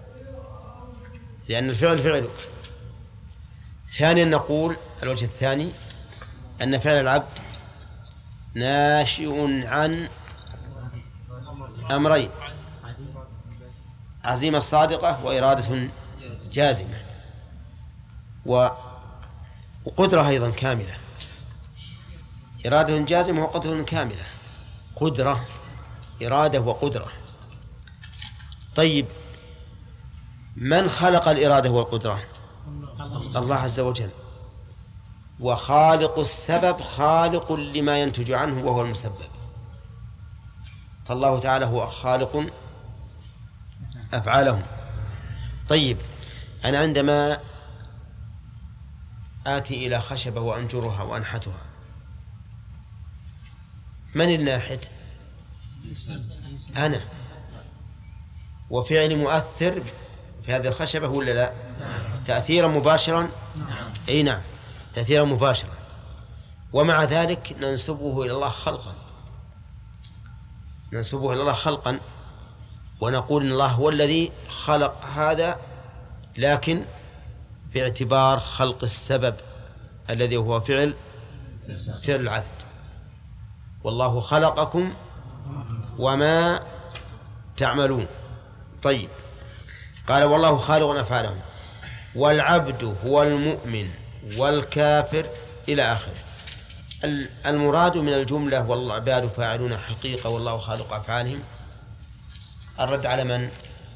لأن الفعل فعلك. ثانيا نقول الوجه الثاني أن فعل العبد ناشئ عن أمرين: عزيمة صادقة وإرادة جازمة، وقدرة أيضا كاملة. إرادة جازمة وقدرة كاملة، قدرة إرادة وقدرة. طيب من خلق الإرادة والقدرة؟ الله عز وجل. وخالق السبب خالق لما ينتج عنه وهو المسبب، فالله تعالى هو خالق أفعالهم. طيب أنا عندما آتي إلى خشبة وأنجرها وأنحتها، من الناحت؟ أنا، وفعل مؤثر في هذه الخشبة ولا لا؟ تأثيرا مباشرا؟ أي نعم، تأثيرا مباشرا. ومع ذلك ننسبه إلى الله خلقا، ننسبه إلى الله خلقا ونقول إن الله هو الذي خلق هذا، لكن في اعتبار خلق السبب الذي هو فعل فعل العبد. والله خلقكم وما تعملون. طيب قال والله خالق أفعالهم، والعبد هو المؤمن والكافر إلى آخره. المراد من الجملة والعباد فاعلون حقيقة والله خالق أفعالهم، الرد على من؟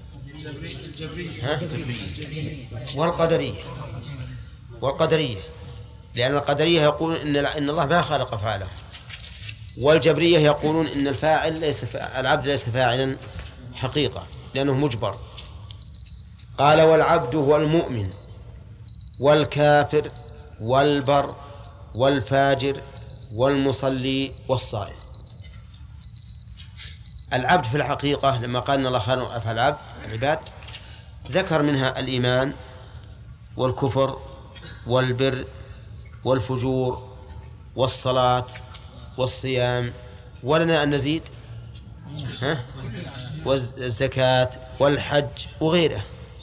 ها؟ والقدرية. والقدرية لأن القدرية يقولون إن إن الله ما خلق أفعالهم، والجبرية يقولون إن الفاعل ليس العبد ليس فاعلا حقيقة لأنه مجبر. قال والعبد هو المؤمن والكافر والبر والفاجر والمصلي والصائم. العبد في الحقيقة لما قال إن الله خالق أفعال العبد العباد ذكر منها الإيمان والكفر والبر والفجور والصلاة والصيام، ولنا أن نزيد ها؟ والزكاة والحج وغيره.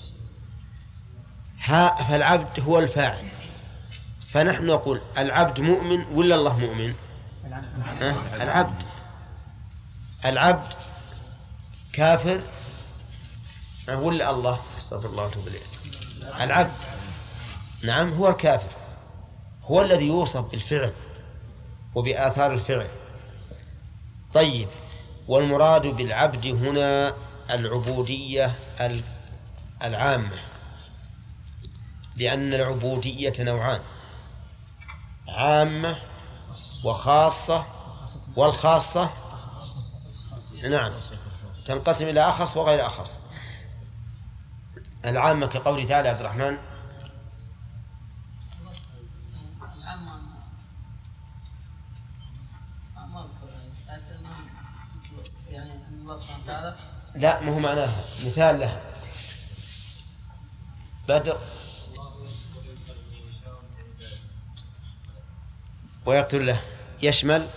ها فالعبد هو الفاعل، فنحن نقول العبد مؤمن ولا الله مؤمن؟ ها؟ العبد العبد كافر ولا الله؟ استغفر الله واتوب اليه. العبد نعم هو الكافر، هو الذي يوصف بالفعل وبآثار الفعل. طيب والمراد بالعبد هنا العبودية العامة، لأن العبودية نوعان: عامة وخاصة، والخاصة نعم تنقسم إلى أخص وغير أخص. العامة كقوله تعالى عبد الرحمن لا ما هو معناها مثال لها. بدر ويقتل له يشمل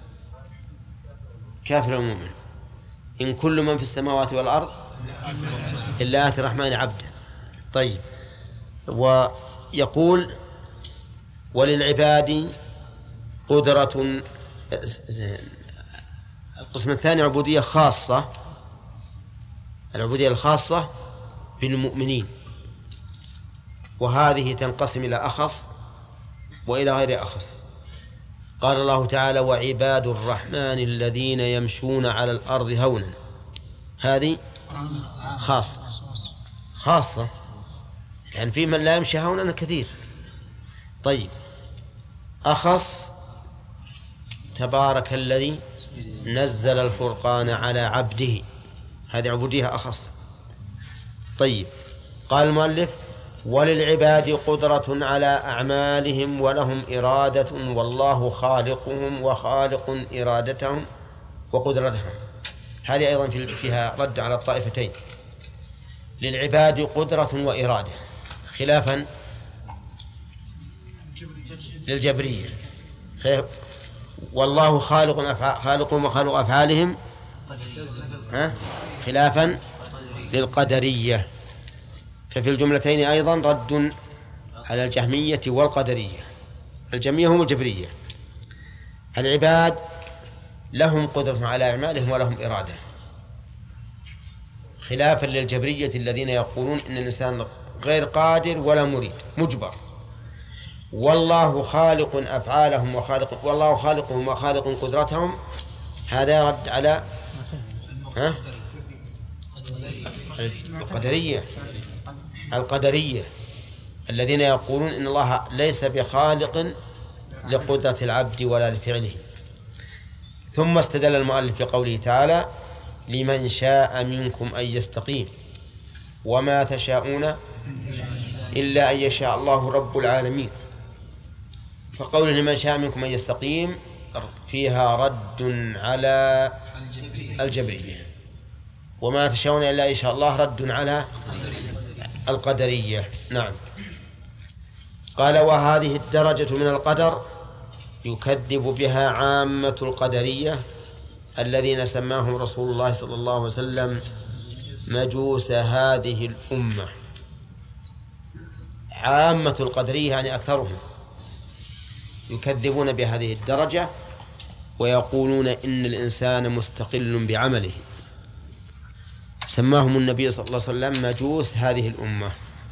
كافر ومؤمن. إن كل من في السماوات والأرض إلا آتي الرحمن عبدا. طيب ويقول وللعباد قدرة. القسم الثاني عبودية خاصة، العبودية الخاصة بالمؤمنين، وهذه تنقسم إلى أخص وإلى غير أخص. قال الله تعالى وعباد الرحمن الذين يمشون على الأرض هونا، هذه خاصة خاصة لأن في من لا يمشي هونا كثير. طيب أخص تبارك الذي نزل الفرقان على عبده، هذه عبودية أخص. طيب، قال المؤلف: وللعباد قدرة على أعمالهم ولهم إرادة، والله خالقهم وخالق إرادتهم وقدرتهم. هذه أيضا فيها رد على الطائفتين. للعباد قدرة وإرادة، خلافا للجبرية. والله خالق أفعال خالقهم وخالق أفعالهم، ها؟ خلافا للقدرية. ففي الجملتين أيضا رد على الجهمية والقدرية. الجهمية هم الجبرية. العباد لهم قدرة على أعمالهم ولهم إرادة، خلافا للجبرية الذين يقولون إن الإنسان غير قادر ولا مريد، مجبر. والله خالق أفعالهم وخالق والله خالقهم وخالق قدرتهم، هذا رد على ها؟ القدرية القدرية الذين يقولون إن الله ليس بخالق لقدرة العبد ولا لفعله. ثم استدل المؤلف بقوله تعالى: لمن شاء منكم أن يستقيم وما تشاءون إلا أن يشاء الله رب العالمين. فقول لمن شاء منكم أن يستقيم فيها رد على الجبرية، وما تشاءون إلا أن يشاء الله رد على القدرية. نعم. قال: وهذه الدرجة من القدر يكذب بها عامة القدرية الذين سماهم رسول الله صلى الله عليه وسلم مجوس هذه الأمة. عامة القدرية يعني أكثرهم يكذبون بهذه الدرجة ويقولون إن الإنسان مستقل بعمله. سماهم النبي صلى الله عليه وسلم مجوس هذه الأمة.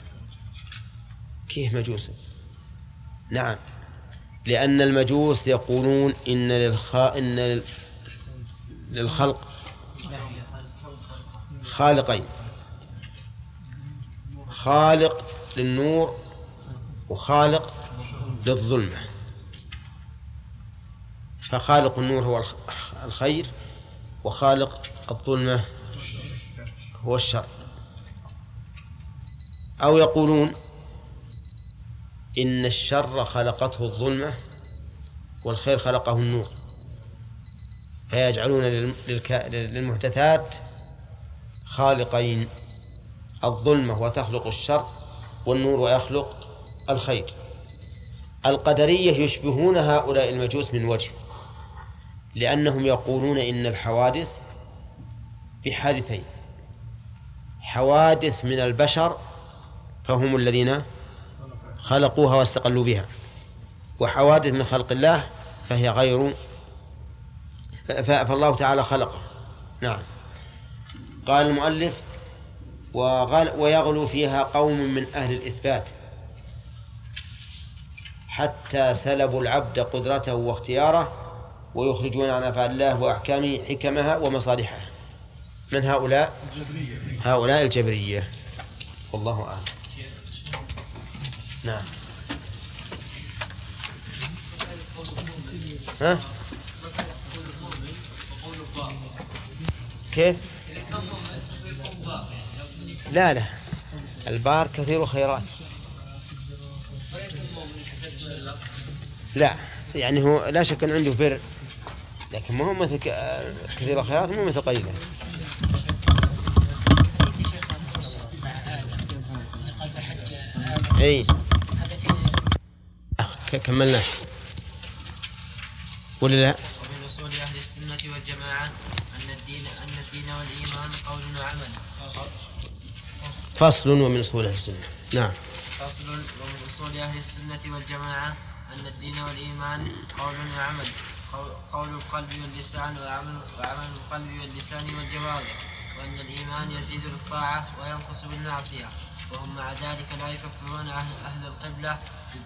كيف مجوس؟ نعم، لأن المجوس يقولون إن للخ... إن للخلق خالقين، خالق للنور وخالق للظلمة. فخالق النور هو الخير، وخالق الظلمة هو الشر. أو يقولون إن الشر خلقته الظلمة والخير خلقه النور، فيجعلون للمحدثات خالقين، الظلمة وتخلق الشر، والنور ويخلق الخير. القدرية يشبهون هؤلاء المجوس من وجه، لأنهم يقولون إن الحوادث بحادثين: حوادث من البشر فهم الذين خلقوها واستقلوا بها، وحوادث من خلق الله فهي غير، فالله تعالى خلقه. نعم. قال المؤلف: ويغلو فيها قوم من أهل الإثبات حتى سلبوا العبد قدرته واختياره ويخرجون عن أفعال الله وأحكامه حكمها ومصالحها. من هؤلاء؟ هؤلاء الجبرية، والله أعلم. نعم. ها؟ كيف؟ لا لا، البار كثير خيرات. لا يعني هو لا شك أن عنده بر، لكن ما هو مثل كثير خيرات، مو مثل قليلا. اي كملنا ولا لا؟ ومن أصول أهل السنة والجماعة أن الدين أن الدين والإيمان قول وعمل. فصل ومن أصول أهل السنة. نعم. فصل ومن أصول أهل السنة والجماعة أن الدين والإيمان قول وعمل، قول القلب واللسان وعمل وعمل القلب واللسان والجوارح، وأن الإيمان يزيد بالطاعة وينقص بالمعصية، وهم مع ذلك لا يكفرون أهل القبلة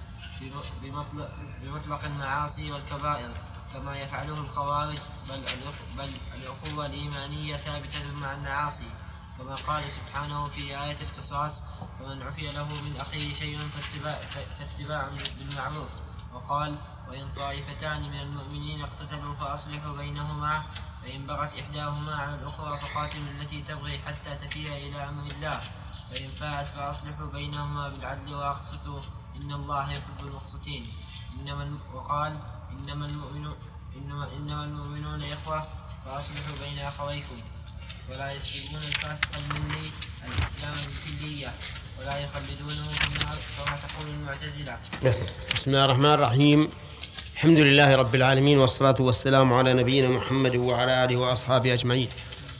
بمطلق المعاصي والكبائر كما يفعله الخوارج، بل بل الأخوة الإيمانية ثابتة مع المعاصي، كما قال سبحانه في آية القصاص: ومن عفي له من أخيه شيء فاتباع بالمعروف. وقال: وإن طائفتان من المؤمنين اقتتلوا فأصلحوا بينهما فإن بغت إحداهما على الأخرى فقاتلوا التي تبغي حتى تفيء إلى أمر الله فإن فاءت فأصلحوا بينهما بالعدل وأقسطوا إن الله يحب المقسطين. إنما وقال إنما المؤمنون إنما, إنما المؤمنون إخوة فأصلحوا بين أخويكم ولا يسلمون الفاسق المني الإسلام بالكلية ولا يخلدونه في النار كما تقول المعتزلة. بس بسم الله الرحمن الرحيم. الحمد لله رب العالمين والصلاة والسلام على نبينا محمد وعلى آله وأصحابه أجمعين.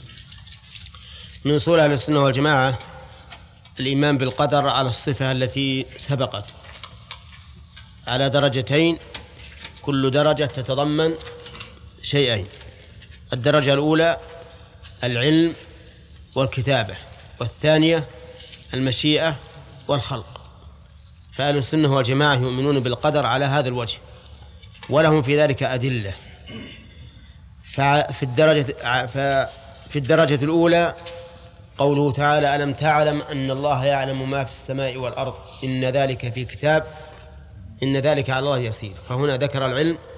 من أصول أهل السنة والجماعة الإيمان بالقدر على الصفة التي سبقت على درجتين، كل درجة تتضمن شيئين. الدرجة الأولى العلم والكتابة، والثانية المشيئة والخلق. فأهل السنة والجماعة يؤمنون بالقدر على هذا الوجه، ولهم في ذلك أدلة. ففي الدرجة في الدرجة الأولى قوله تعالى: ألم تعلم أن الله يعلم ما في السماء والأرض إن ذلك في كتاب إن ذلك على الله يسير. فهنا ذكر العلم